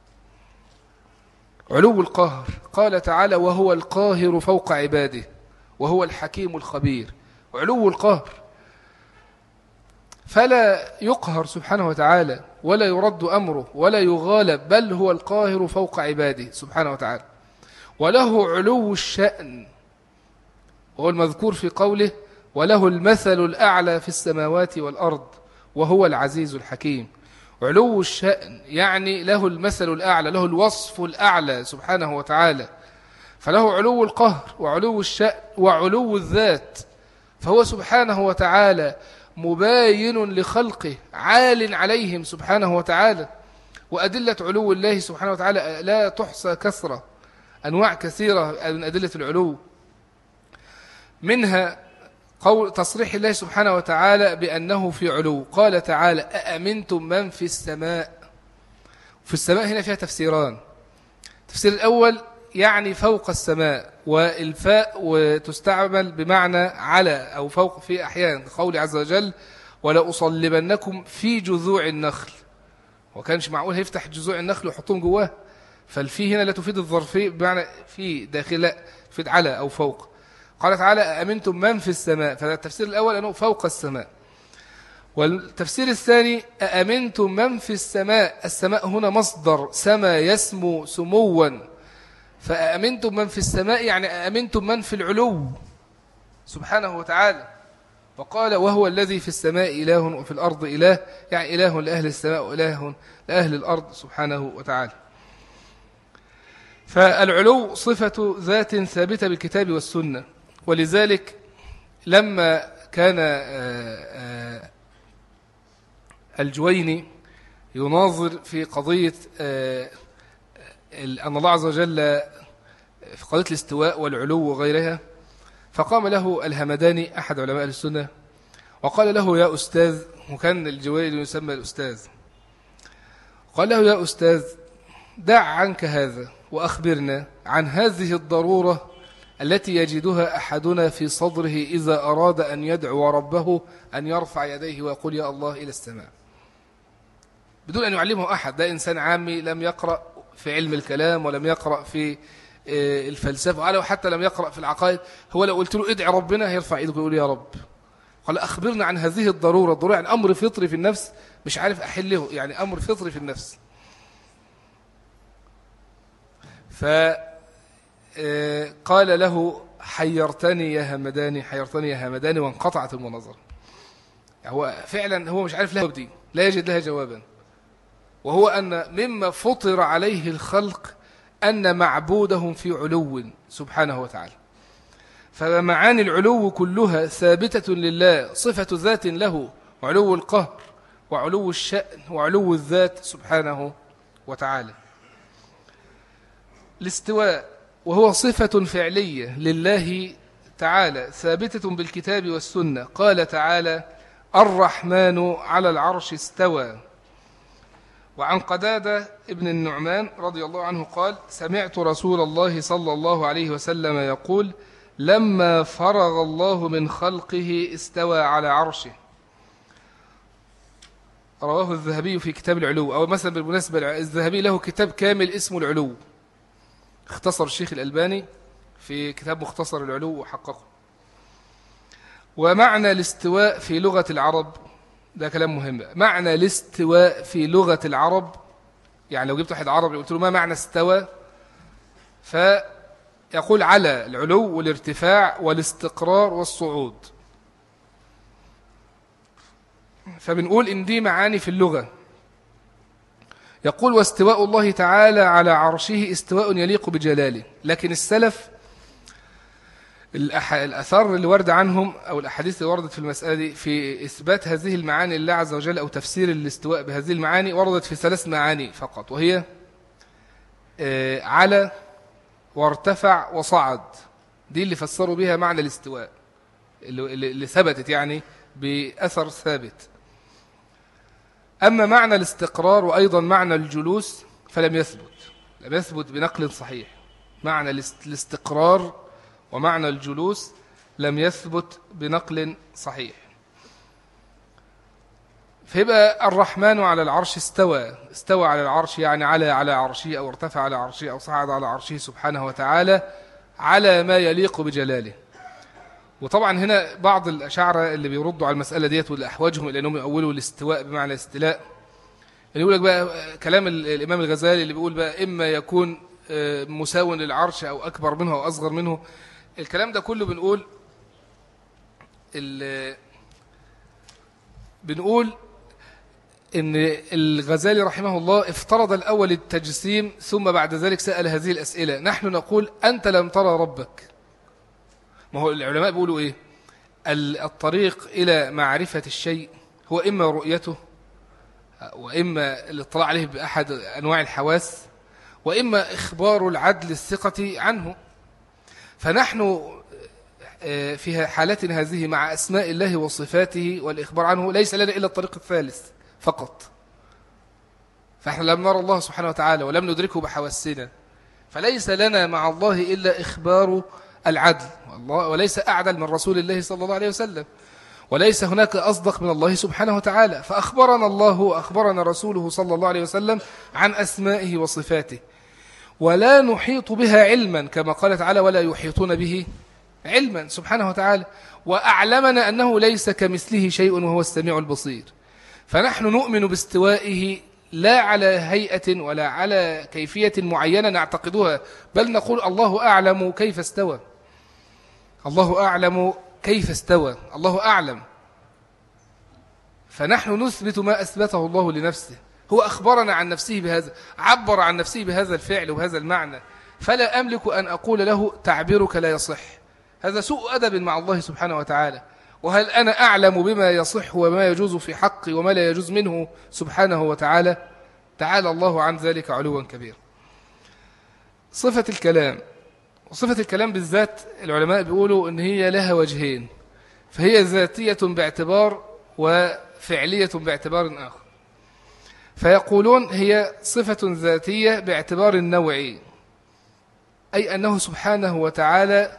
علو القهر، قال تعالى: وهو القاهر فوق عباده وهو الحكيم الخبير. علو القهر، فلا يقهر سبحانه وتعالى ولا يرد أمره ولا يغالب، بل هو القاهر فوق عباده سبحانه وتعالى. وله علو الشأن، وهو المذكور في قوله: وله المثل الأعلى في السماوات والأرض وهو العزيز الحكيم. علو الشأن يعني له المثل الأعلى، له الوصف الأعلى سبحانه وتعالى. فله علو القهر وعلو الشأن وعلو الذات، فهو سبحانه وتعالى مباين لخلقه، عال عليهم سبحانه وتعالى. وأدلة علو الله سبحانه وتعالى لا تحصى كثرة، أنواع كثيرة من أدلة العلو. منها قول تصريح الله سبحانه وتعالى بأنه في علو. قال تعالى: أأمنتم من في السماء. في السماء هنا فيها تفسيران. التفسير الأول يعني فوق السماء، والفاء وتستعمل بمعنى على أو فوق في أحيان، قول عز وجل: ولأصلبنكم في جذوع النخل. وكانش معقول هيفتح جذوع النخل ويحطهم جواه، فالفي هنا لا تفيد الظرفية بمعنى في داخل، لا تفيد على أو فوق. قال تعالى: أأمنتم من في السماء، فالتفسير الأول أنه فوق السماء. والتفسير الثاني: أأمنتم من في السماء. السماء هنا مصدر سما يسمو سموا، فأأمنتم من في السماء يعني أأمنتم من في العلو سبحانه وتعالى. وقال: وهو الذي في السماء إله وفي الأرض إله، يعني إله لأهل السماء وإله لأهل الأرض سبحانه وتعالى. فالعلو صفة ذات ثابتة بالكتاب والسنة. ولذلك لما كان الجويني يناظر في قضية أن الله عز وجل في قضية الاستواء والعلو وغيرها، فقام له الهمداني أحد علماء السنة وقال له: يا أستاذ، وكان الجويني يسمى الأستاذ، قال له: يا أستاذ، دع عنك هذا وأخبرنا عن هذه الضرورة التي يجدها أحدنا في صدره إذا أراد أن يدعو ربه أن يرفع يديه ويقول: يا الله إلى السماء، بدون أن يعلمه أحد. ده إنسان عامي لم يقرأ في علم الكلام ولم يقرأ في الفلسفة وحتى لم يقرأ في العقائد. هو لو قلت له ادعي ربنا هيرفع يده ويقول: يا رب. قال: أخبرنا عن هذه الضرورة يعني أمر فطري في النفس، مش عارف أحله، يعني أمر فطري في النفس. فقال له: حيرتني يا همداني، حيرتني يا همداني، وانقطعت المناظرة. يعني هو فعلا هو مش عارف لها دي، لا يجد لها جوابا، وهو أن مما فطر عليه الخلق أن معبودهم في علو سبحانه وتعالى. فمعاني العلو كلها ثابتة لله، صفة ذات له، علو القهر وعلو الشأن وعلو الذات سبحانه وتعالى. الاستواء وهو صفة فعلية لله تعالى ثابتة بالكتاب والسنة. قال تعالى: الرحمن على العرش استوى. وعن قتادة ابن النعمان رضي الله عنه قال: سمعت رسول الله صلى الله عليه وسلم يقول: لما فرغ الله من خلقه استوى على عرشه. رواه الذهبي في كتاب العلو. أو مثلا بالمناسبة الذهبي له كتاب كامل اسمه العلو، اختصر الشيخ الألباني في كتاب مختصر العلو وحققه. ومعنى الاستواء في لغة العرب، ده كلام مهم. معنى الاستواء في لغة العرب، يعني لو جبت واحد عربي قلت له ما معنى استوى، فيقول على العلو والارتفاع والاستقرار والصعود. فبنقول إن دي معاني في اللغة. يقول واستواء الله تعالى على عرشه استواء يليق بجلاله. لكن السلف الأثار اللي ورد عنهم أو الأحاديث اللي وردت في المسألة دي في إثبات هذه المعاني لله عز وجل أو تفسير الاستواء بهذه المعاني وردت في 3 معاني فقط، وهي على وارتفع وصعد. دي اللي فسروا بها معنى الاستواء اللي ثبتت يعني بأثر ثابت. أما معنى الاستقرار وأيضا معنى الجلوس فلم يثبت بنقل صحيح. معنى الاستقرار ومعنى الجلوس لم يثبت بنقل صحيح. فيبقى الرحمن على العرش استوى على العرش، يعني على عرشه أو ارتفع على عرشه أو صعد على عرشه سبحانه وتعالى على ما يليق بجلاله. وطبعا هنا بعض الأشاعرة اللي بيردوا على المسألة ديت والأحواجهم إلى أنهم يؤولوا الاستواء بمعنى الاستيلاء، اللي يقول لك بقى كلام الإمام الغزالي اللي بيقول بقى إما يكون مساو للعرش أو أكبر منه أو أصغر منه. الكلام ده كله بنقول إن الغزالي رحمه الله افترض الأول التجسيم ثم بعد ذلك سأل هذه الأسئلة. نحن نقول أنت لم ترى ربك. ما هو العلماء بيقولوا إيه؟ الطريق إلى معرفة الشيء هو إما رؤيته وإما الاطلاع عليه بأحد أنواع الحواس وإما إخبار العدل الثقة عنه. فنحن في حالتنا هذه مع أسماء الله وصفاته والإخبار عنه ليس لنا إلا الطريق الثالث فقط. فإحنا لم نرى الله سبحانه وتعالى ولم ندركه بحواسنا، فليس لنا مع الله إلا إخبار العدل، وليس أعدل من رسول الله صلى الله عليه وسلم، وليس هناك أصدق من الله سبحانه وتعالى. فأخبرنا الله وأخبرنا رسوله صلى الله عليه وسلم عن أسمائه وصفاته، ولا نحيط بها علما كما قال تعالى ولا يحيطون به علما سبحانه وتعالى. وأعلمنا أنه ليس كمثله شيء وهو السميع البصير. فنحن نؤمن باستوائه لا على هيئة ولا على كيفية معينة نعتقدها، بل نقول الله أعلم كيف استوى، الله أعلم كيف استوى، الله أعلم. فنحن نثبت ما أثبته الله لنفسه. هو أخبرنا عن نفسه بهذا، عبر عن نفسه بهذا الفعل وهذا المعنى، فلا أملك أن أقول له تعبيرك لا يصح. هذا سوء أدب مع الله سبحانه وتعالى. وهل أنا أعلم بما يصح وما يجوز في حقي وما لا يجوز منه سبحانه وتعالى؟ تعالى الله عن ذلك علوا كبير. صفة الكلام، وصفة الكلام بالذات العلماء بيقولوا إن هي لها وجهين، فهي ذاتية باعتبار وفعلية باعتبار آخر. فيقولون هي صفة ذاتية باعتبار النوعي، أي أنه سبحانه وتعالى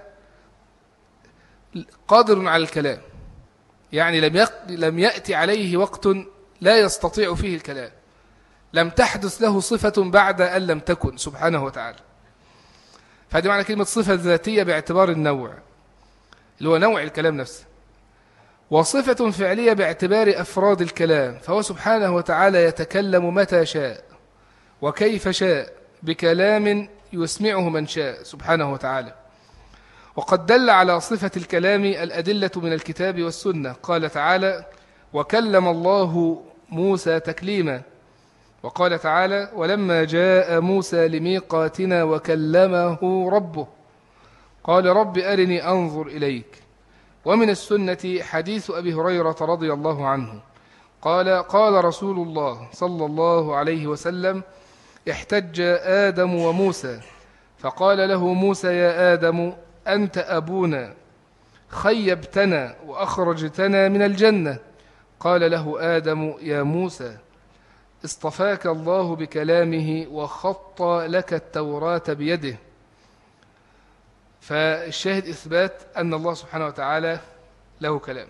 قادر على الكلام، يعني لم يأتي عليه وقت لا يستطيع فيه الكلام، لم تحدث له صفة بعد أن لم تكن سبحانه وتعالى. فهذه معنى كلمة صفة ذاتية باعتبار النوع اللي هو نوع الكلام نفسه، وصفة فعلية باعتبار أفراد الكلام، فهو سبحانه وتعالى يتكلم متى شاء وكيف شاء بكلام يسمعه من شاء سبحانه وتعالى. وقد دل على صفة الكلام الأدلة من الكتاب والسنة. قال تعالى وكلم الله موسى تكليما، وقال تعالى ولما جاء موسى لميقاتنا وكلمه ربه قال رب أرني أنظر إليك. ومن السنة حديث أبي هريرة رضي الله عنه قال رسول الله صلى الله عليه وسلم احتج آدم وموسى فقال له موسى يا آدم أنت أبونا خيبتنا وأخرجتنا من الجنة. قال له آدم يا موسى اصطفاك الله بكلامه وخط لك التوراة بيده. فالشاهد إثبات أن الله سبحانه وتعالى له كلام.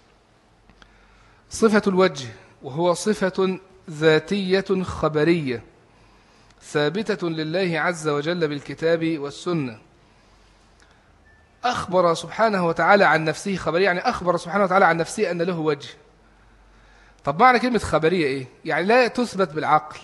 صفة الوجه، وهو صفة ذاتية خبرية ثابتة لله عز وجل بالكتاب والسنة. أخبر سبحانه وتعالى عن نفسه خبرية، يعني أخبر سبحانه وتعالى عن نفسه أن له وجه. طب معنى كلمة خبرية إيه؟ يعني لا تثبت بالعقل،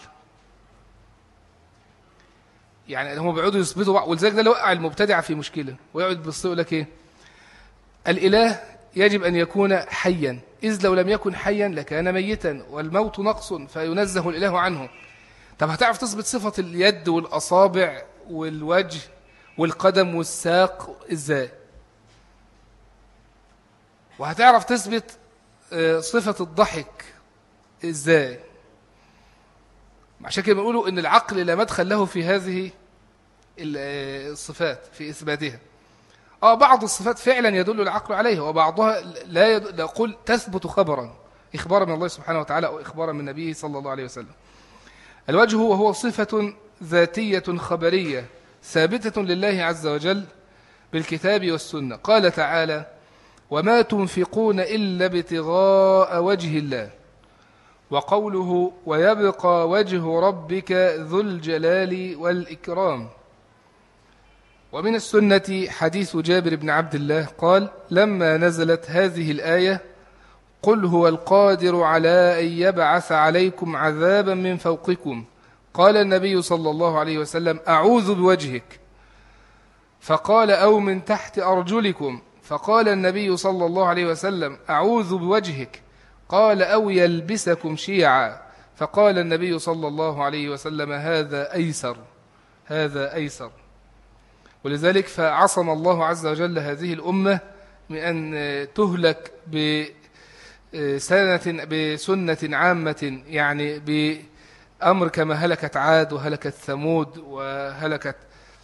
يعني هم بيقعدوا يثبتوا بعض، ولذلك ده اللي وقع المبتدع في مشكلة، ويقعد يبص يقول لك إيه؟ الإله يجب أن يكون حيا، إذ لو لم يكن حيا لكان ميتا، والموت نقص فينزه الإله عنه. طب هتعرف تثبت صفة اليد والأصابع والوجه والقدم والساق إزاي؟ وهتعرف تثبت صفة الضحك إزاي؟ عشان كده بيقولوا إن العقل لا مدخل له في هذه الصفات في إثباتها. بعض الصفات فعلا يدل العقل عليها، وبعضها لا يقول تثبت خبرا، إخبارا من الله سبحانه وتعالى أو إخبارا من نبيه صلى الله عليه وسلم. الوجه وهو صفة ذاتية خبرية ثابتة لله عز وجل بالكتاب والسنة. قال تعالى: وما تنفقون إلا ابتغاء وجه الله. وقوله: ويبقى وجه ربك ذو الجلال والإكرام. ومن السنة حديث جابر بن عبد الله قال: لما نزلت هذه الآية: قل هو القادر على أن يبعث عليكم عذابا من فوقكم، قال النبي صلى الله عليه وسلم: أعوذ بوجهك. فقال: أو من تحت أرجلكم. فقال النبي صلى الله عليه وسلم: أعوذ بوجهك. قال: أو يلبسكم شيعا. فقال النبي صلى الله عليه وسلم: هذا أيسر، هذا أيسر. ولذلك فعصم الله عز وجل هذه الأمة من أن تهلك بسنة عامة، يعني بأمر كما هلكت عاد وهلكت ثمود وهلك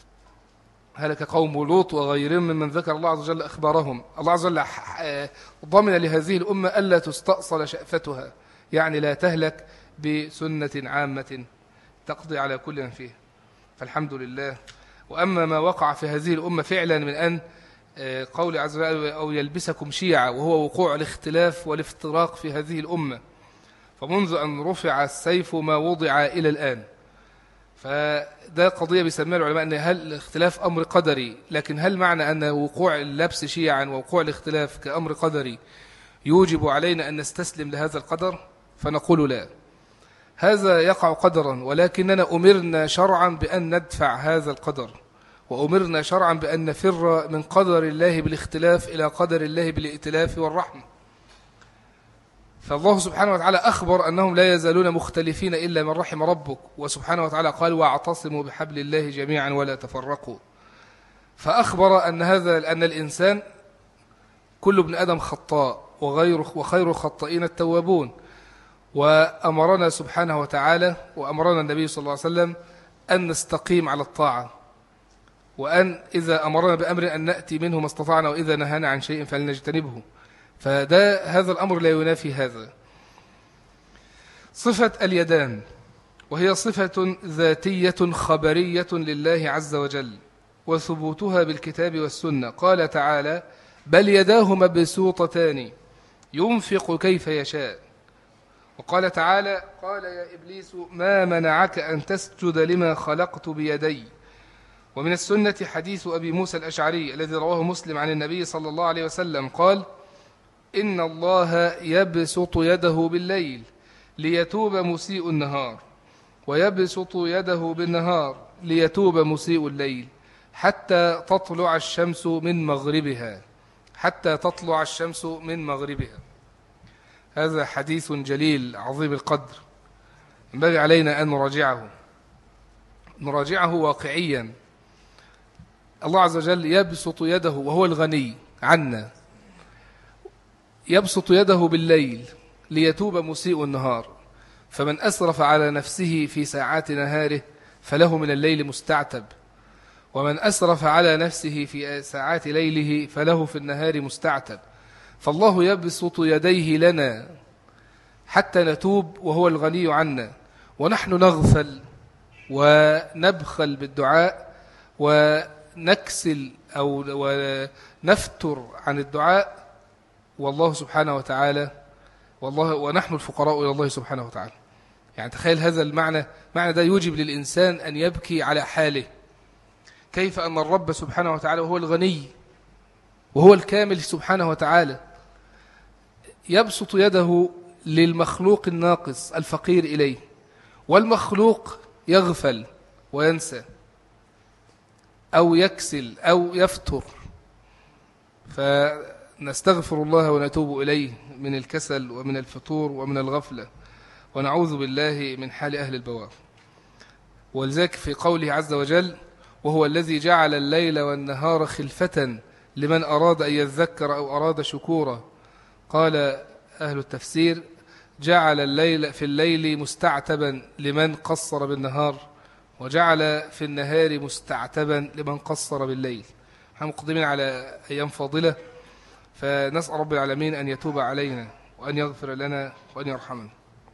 قوم لوط وغيرهم ممن ذكر الله عز وجل أخبارهم. الله عز وجل ضمن لهذه الأمة ألا تستأصل شأفتها، يعني لا تهلك بسنة عامة تقضي على كل من فيها، فالحمد لله. وأما ما وقع في هذه الأمة فعلا من أن قول عز وجل: أو يلبسكم شيعا، وهو وقوع الاختلاف والافتراق في هذه الأمة، فمنذ أن رفع السيف ما وضع إلى الآن. فده قضية بيسميها العلماء أن هل الاختلاف أمر قدري، لكن هل معنى أن وقوع اللبس شيعا ووقوع الاختلاف كأمر قدري يوجب علينا أن نستسلم لهذا القدر؟ فنقول لا، هذا يقع قدرا، ولكننا أمرنا شرعا بأن ندفع هذا القدر، وأمرنا شرعا بأن نفر من قدر الله بالاختلاف إلى قدر الله بالائتلاف والرحمة. فالله سبحانه وتعالى أخبر أنهم لا يزالون مختلفين إلا من رحم ربك، وسبحانه وتعالى قال: واعتصموا بحبل الله جميعا ولا تفرقوا. فأخبر أن الإنسان كل ابن آدم خطاء، وخير الخطائين التوابون. وأمرنا سبحانه وتعالى وأمرنا النبي صلى الله عليه وسلم أن نستقيم على الطاعة، وأن إذا أمرنا بأمر أن نأتي منه ما استطعنا، وإذا نهانا عن شيء فلنجتنبه. هذا الأمر لا ينافي هذا. صفة اليدان، وهي صفة ذاتية خبرية لله عز وجل، وثبوتها بالكتاب والسنة. قال تعالى: بل يداه مبسوطتان ينفق كيف يشاء. وقال تعالى: قال يا إبليس ما منعك أن تسجد لما خلقت بيدي. ومن السنة حديث أبي موسى الأشعري الذي رواه مسلم عن النبي صلى الله عليه وسلم قال: إن الله يبسط يده بالليل ليتوب مسيء النهار، ويبسط يده بالنهار ليتوب مسيء الليل، حتى تطلع الشمس من مغربها، حتى تطلع الشمس من مغربها. هذا حديث جليل عظيم القدر، ينبغي علينا أن نراجعه واقعيا. الله عز وجل يبسط يده وهو الغني عنا، يبسط يده بالليل ليتوب مسيء النهار، فمن أسرف على نفسه في ساعات نهاره فله من الليل مستعتب، ومن أسرف على نفسه في ساعات ليله فله في النهار مستعتب. فالله يبسط يديه لنا حتى نتوب وهو الغني عنا، ونحن نغفل ونبخل بالدعاء ونكسل أو ونفتر عن الدعاء، والله سبحانه وتعالى ونحن الفقراء إلى الله سبحانه وتعالى. يعني تخيل هذا المعنى ده يوجب للإنسان أن يبكي على حاله. كيف أن الرب سبحانه وتعالى وهو الغني وهو الكامل سبحانه وتعالى يبسط يده للمخلوق الناقص الفقير إليه، والمخلوق يغفل وينسى أو يكسل أو يفتر، فنستغفر الله ونتوب إليه من الكسل ومن الفتور ومن الغفلة، ونعوذ بالله من حال أهل البوار. ولذلك في قوله عز وجل: وهو الذي جعل الليل والنهار خلفة لمن أراد أن يذكر أو أراد شكورا. قال أهل التفسير: جعل الليل في الليل مستعتبا لمن قصر بالنهار، وجعل في النهار مستعتبا لمن قصر بالليل. نحن مقدمين على أيام فاضلة، فنسأل رب العالمين أن يتوب علينا وأن يغفر لنا وأن يرحمنا.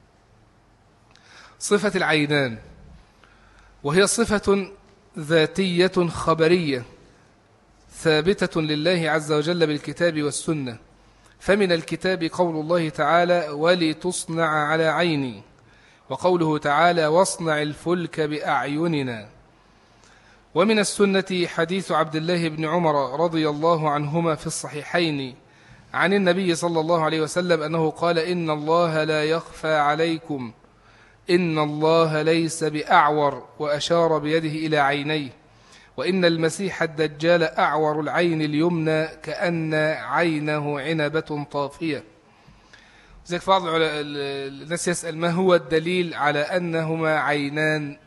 صفة العينان، وهي صفة ذاتية خبرية ثابتة لله عز وجل بالكتاب والسنة. فمن الكتاب قول الله تعالى: ولتصنع على عيني، وقوله تعالى: واصنع الفلك بأعيننا. ومن السنة حديث عبد الله بن عمر رضي الله عنهما في الصحيحين عن النبي صلى الله عليه وسلم أنه قال: إن الله لا يخفى عليكم، إن الله ليس بأعور، وأشار بيده إلى عينيه، وإن المسيح الدجال أعور العين اليمنى كأن عينه عنبة طافية. ذلك بعض الناس يسأل: ما هو الدليل على أنهما عينان؟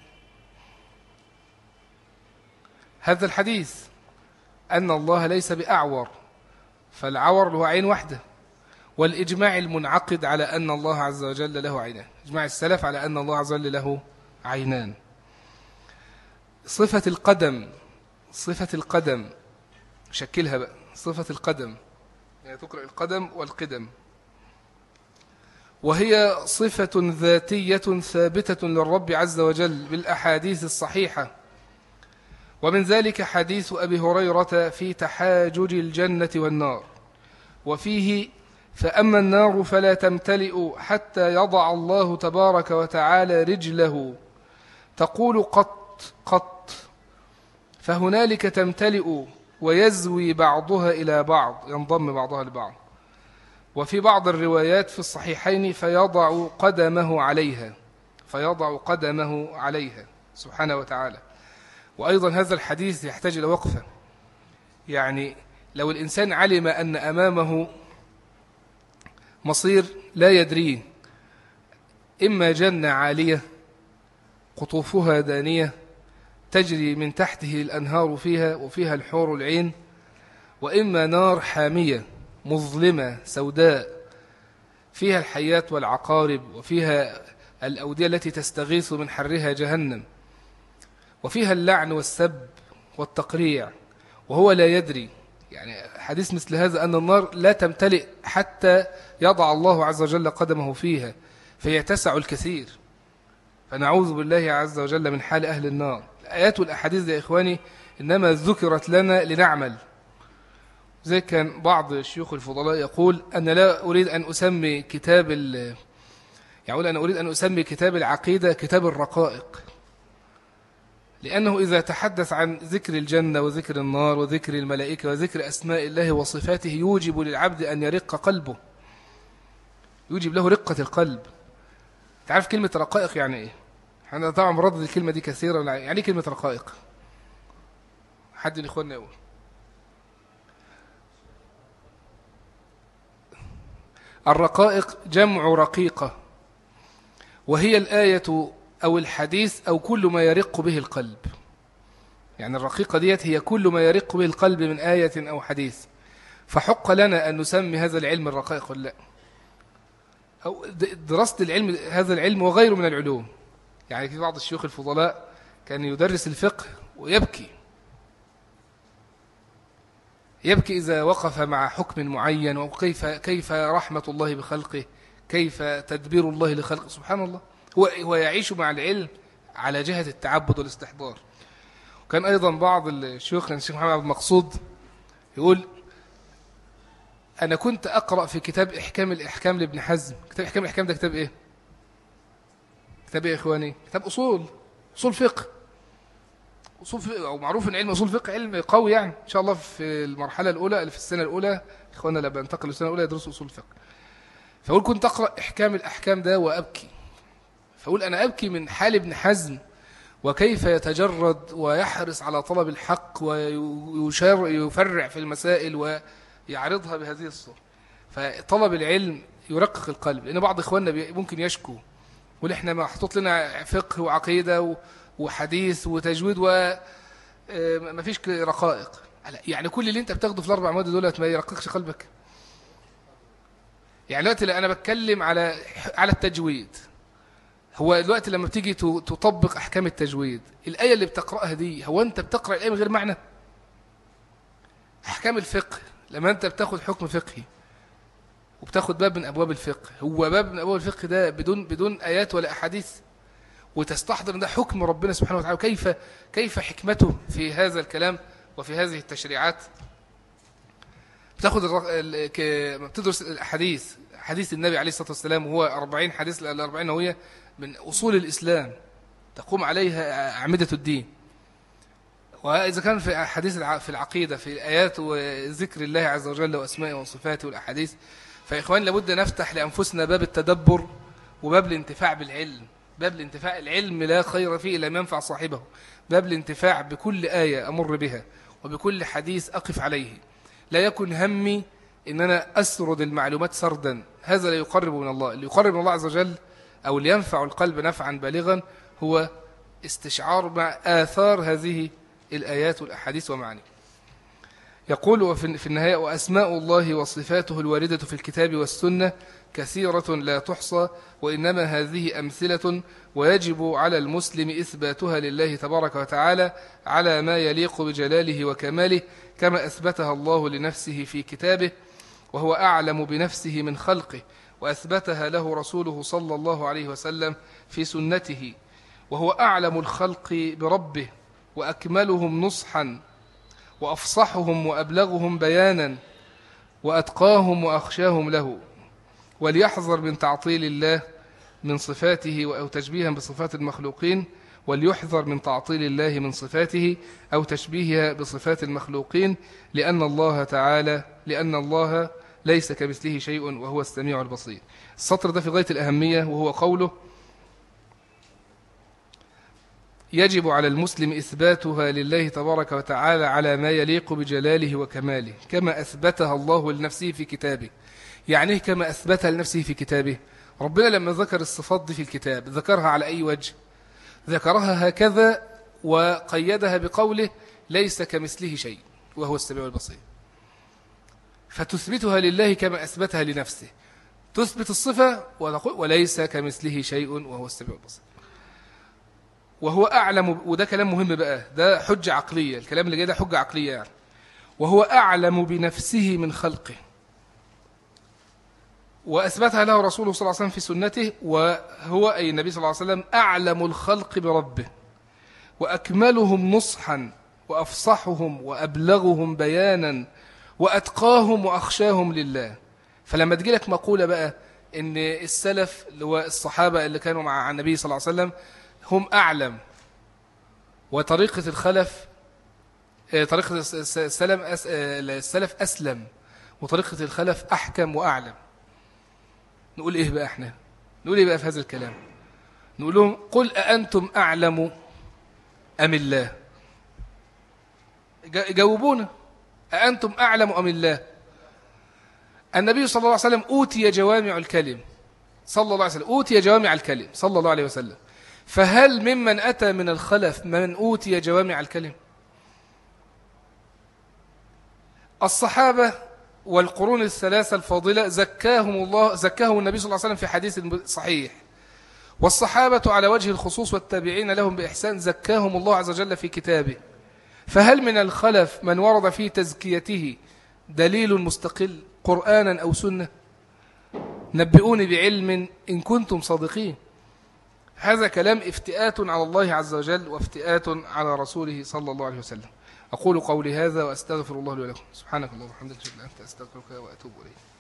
هذا الحديث أن الله ليس بأعور، فالعور هو عين واحدة، والإجماع المنعقد على أن الله عز وجل له عينان، إجماع السلف على أن الله عز وجل له عينان. صفة القدم، صفة القدم شكلها بقى، صفة القدم يعني تقرأ القدم والقدم، وهي صفة ذاتية ثابتة للرب عز وجل بالأحاديث الصحيحة. ومن ذلك حديث أبي هريرة في تحاجج الجنة والنار، وفيه: فأما النار فلا تمتلئ حتى يضع الله تبارك وتعالى رجله تقول قط قط، فهنالك تمتلئ ويزوي بعضها إلى بعض، ينضم بعضها لبعض. وفي بعض الروايات في الصحيحين: فيضع قدمه عليها، فيضع قدمه عليها سبحانه وتعالى. وأيضا هذا الحديث يحتاج إلى وقفة، يعني لو الإنسان علم أن أمامه مصير لا يدريه، إما جنة عالية قطوفها دانية تجري من تحته الأنهار فيها وفيها الحور العين، وإما نار حامية مظلمة سوداء فيها الحيات والعقارب، وفيها الأودية التي تستغيث من حرها جهنم، وفيها اللعن والسب والتقريع، وهو لا يدري. يعني حديث مثل هذا أن النار لا تمتلئ حتى يضع الله عز وجل قدمه فيها فيتسع الكثير، فنعوذ بالله عز وجل من حال أهل النار. الآيات والأحاديث يا إخواني إنما ذكرت لنا لنعمل. زي كان بعض الشيوخ الفضلاء يقول: أنا لا أريد أن أسمي كتاب أنا أريد أن أسمي كتاب العقيدة كتاب الرقائق، لأنه إذا تحدث عن ذكر الجنة وذكر النار وذكر الملائكة وذكر أسماء الله وصفاته يوجب للعبد أن يرق قلبه، يوجب له رقة القلب. تعرف كلمة رقائق يعني إيه؟ أنا طبعا مردد الكلمة دي كثيرا. يعني كلمة رقائق؟ حد من إخواننا يقول. الرقائق جمع رقيقة، وهي الآية أو الحديث أو كل ما يرق به القلب. يعني الرقيقة ديت هي كل ما يرق به القلب من آية أو حديث. فحق لنا أن نسمي هذا العلم الرقائق ولا لا؟ أو دراسة العلم، هذا العلم وغيره من العلوم. يعني في بعض الشيوخ الفضلاء كان يدرس الفقه ويبكي، يبكي إذا وقف مع حكم معين، وكيف رحمة الله بخلقه، كيف تدبير الله لخلقه. سبحان الله، هو يعيش مع العلم على جهة التعبد والاستحضار. وكان أيضا بعض الشيوخ، الشيخ محمد عبد المقصود، يقول: أنا كنت أقرأ في كتاب إحكام الإحكام لابن حزم. كتاب إحكام الإحكام ده كتاب إيه؟ كتاب إيه يا إخواني؟ كتاب أصول فقه. أصول فقه، أو معروف إن علم أصول فقه علم قوي، يعني إن شاء الله في المرحلة الأولى اللي في السنة الأولى إخواننا لما ينتقلوا السنة الأولى يدرسوا أصول فقه. فأقول كنت أقرأ إحكام الأحكام ده وأبكي، فأقول أنا أبكي من حال ابن حزم، وكيف يتجرد ويحرص على طلب الحق ويفرع في المسائل ويعرضها بهذه الصورة. فطلب العلم يرقق القلب، لأن بعض إخواننا ممكن يشكو، يقول إحنا محطوط لنا فقه وعقيدة وحديث وتجويد وما فيش رقائق. يعني كل اللي انت بتاخده في الاربع مواد دولت ما يرققش قلبك. يعني دلوقتي انا بتكلم على التجويد. هو دلوقتي لما بتيجي تطبق احكام التجويد، الايه اللي بتقراها دي هو انت بتقرا الايه من غير معنى؟ احكام الفقه لما انت بتاخد حكم فقهي وبتاخد باب من ابواب الفقه، هو باب من ابواب الفقه ده بدون ايات ولا احاديث، وتستحضر ان ده حكم ربنا سبحانه وتعالى، كيف حكمته في هذا الكلام وفي هذه التشريعات. بتدرس الأحاديث، حديث النبي عليه الصلاة والسلام، وهو 40 حديث، ال40 نووية من أصول الإسلام تقوم عليها أعمدة الدين. وإذا كان في حديث في العقيدة، في آيات وذكر الله عز وجل وأسمائه وصفاته والأحاديث، فإخوان لابد نفتح لأنفسنا باب التدبر وباب الانتفاع بالعلم. باب الانتفاع، العلم لا خير فيه إلا ما ينفع صاحبه. باب الانتفاع بكل آية أمر بها وبكل حديث أقف عليه. لا يكن همي إن أنا أسرد المعلومات سردا، هذا لا يقرب من الله. اللي يقرب من الله عز وجل أو اللي ينفع القلب نفعا بالغا هو استشعار مع آثار هذه الآيات والأحاديث ومعاني. يقول في النهاية: وأسماء الله وصفاته الواردة في الكتاب والسنة كثيرة لا تحصى، وإنما هذه أمثلة، ويجب على المسلم إثباتها لله تبارك وتعالى على ما يليق بجلاله وكماله، كما أثبتها الله لنفسه في كتابه، وهو أعلم بنفسه من خلقه، وأثبتها له رسوله صلى الله عليه وسلم في سنته، وهو أعلم الخلق بربه وأكملهم نصحا وأفصحهم وأبلغهم بيانا وأتقاهم وأخشاهم له. وليحذر من تعطيل الله من صفاته أو تشبيها بصفات المخلوقين، وليحذر من تعطيل الله من صفاته أو تشبيهها بصفات المخلوقين، لأن الله ليس كمثله شيء وهو السميع البصير. السطر ده في غاية الأهمية، وهو قوله: يجب على المسلم إثباتها لله تبارك وتعالى على ما يليق بجلاله وكماله، كما أثبتها الله لنفسه في كتابه. يعني كما أثبتها لنفسه في كتابه، ربنا لما ذكر الصفات دي في الكتاب ذكرها على أي وجه؟ ذكرها هكذا وقيدها بقوله: ليس كمثله شيء وهو السميع البصير. فتثبتها لله كما أثبتها لنفسه، تثبت الصفة وتقول: وليس كمثله شيء وهو السميع البصير. وهو أعلم، وده كلام مهم بقى، ده حجة عقلية، الكلام اللي جاي ده حجة عقلية يعني. وهو أعلم بنفسه من خلقه، وأثبتها له رسوله صلى الله عليه وسلم في سنته، وهو أي النبي صلى الله عليه وسلم أعلم الخلق بربه وأكملهم نصحا وأفصحهم وأبلغهم بيانا وأتقاهم وأخشاهم لله. فلما تجي لك مقولة بقى إن السلف اللي هو الصحابة اللي كانوا مع النبي صلى الله عليه وسلم هم أعلم، وطريقة الخلف طريقة السلف أسلم، وطريقة الخلف أحكم وأعلم، نقول إيه بقى إحنا؟ نقول إيه بقى في هذا الكلام؟ نقول لهم: قل أأنتم أعلم أم الله؟ جاوبونا، أأنتم أعلم أم الله؟ النبي صلى الله عليه وسلم أوتي جوامع الكلم، صلى الله عليه وسلم أوتي جوامع الكلم صلى الله عليه وسلم. فهل ممن أتى من الخلف من أوتي جوامع الكلم؟ الصحابة والقرون الثلاثة الفاضلة زكاهم النبي صلى الله عليه وسلم في حديث صحيح، والصحابة على وجه الخصوص والتابعين لهم بإحسان زكاهم الله عز وجل في كتابه. فهل من الخلف من ورد في تزكيته دليل مستقل قرآنا أو سنة؟ نبئوني بعلم إن كنتم صادقين. هذا كلام افتئات على الله عز وجل وافتئات على رسوله صلى الله عليه وسلم. أقول قولي هذا وأستغفر الله لي ولكم. سبحانك اللهم وبحمدك، أشهد أن لا إله إلا أنت، أستغفرك وأتوب إليك.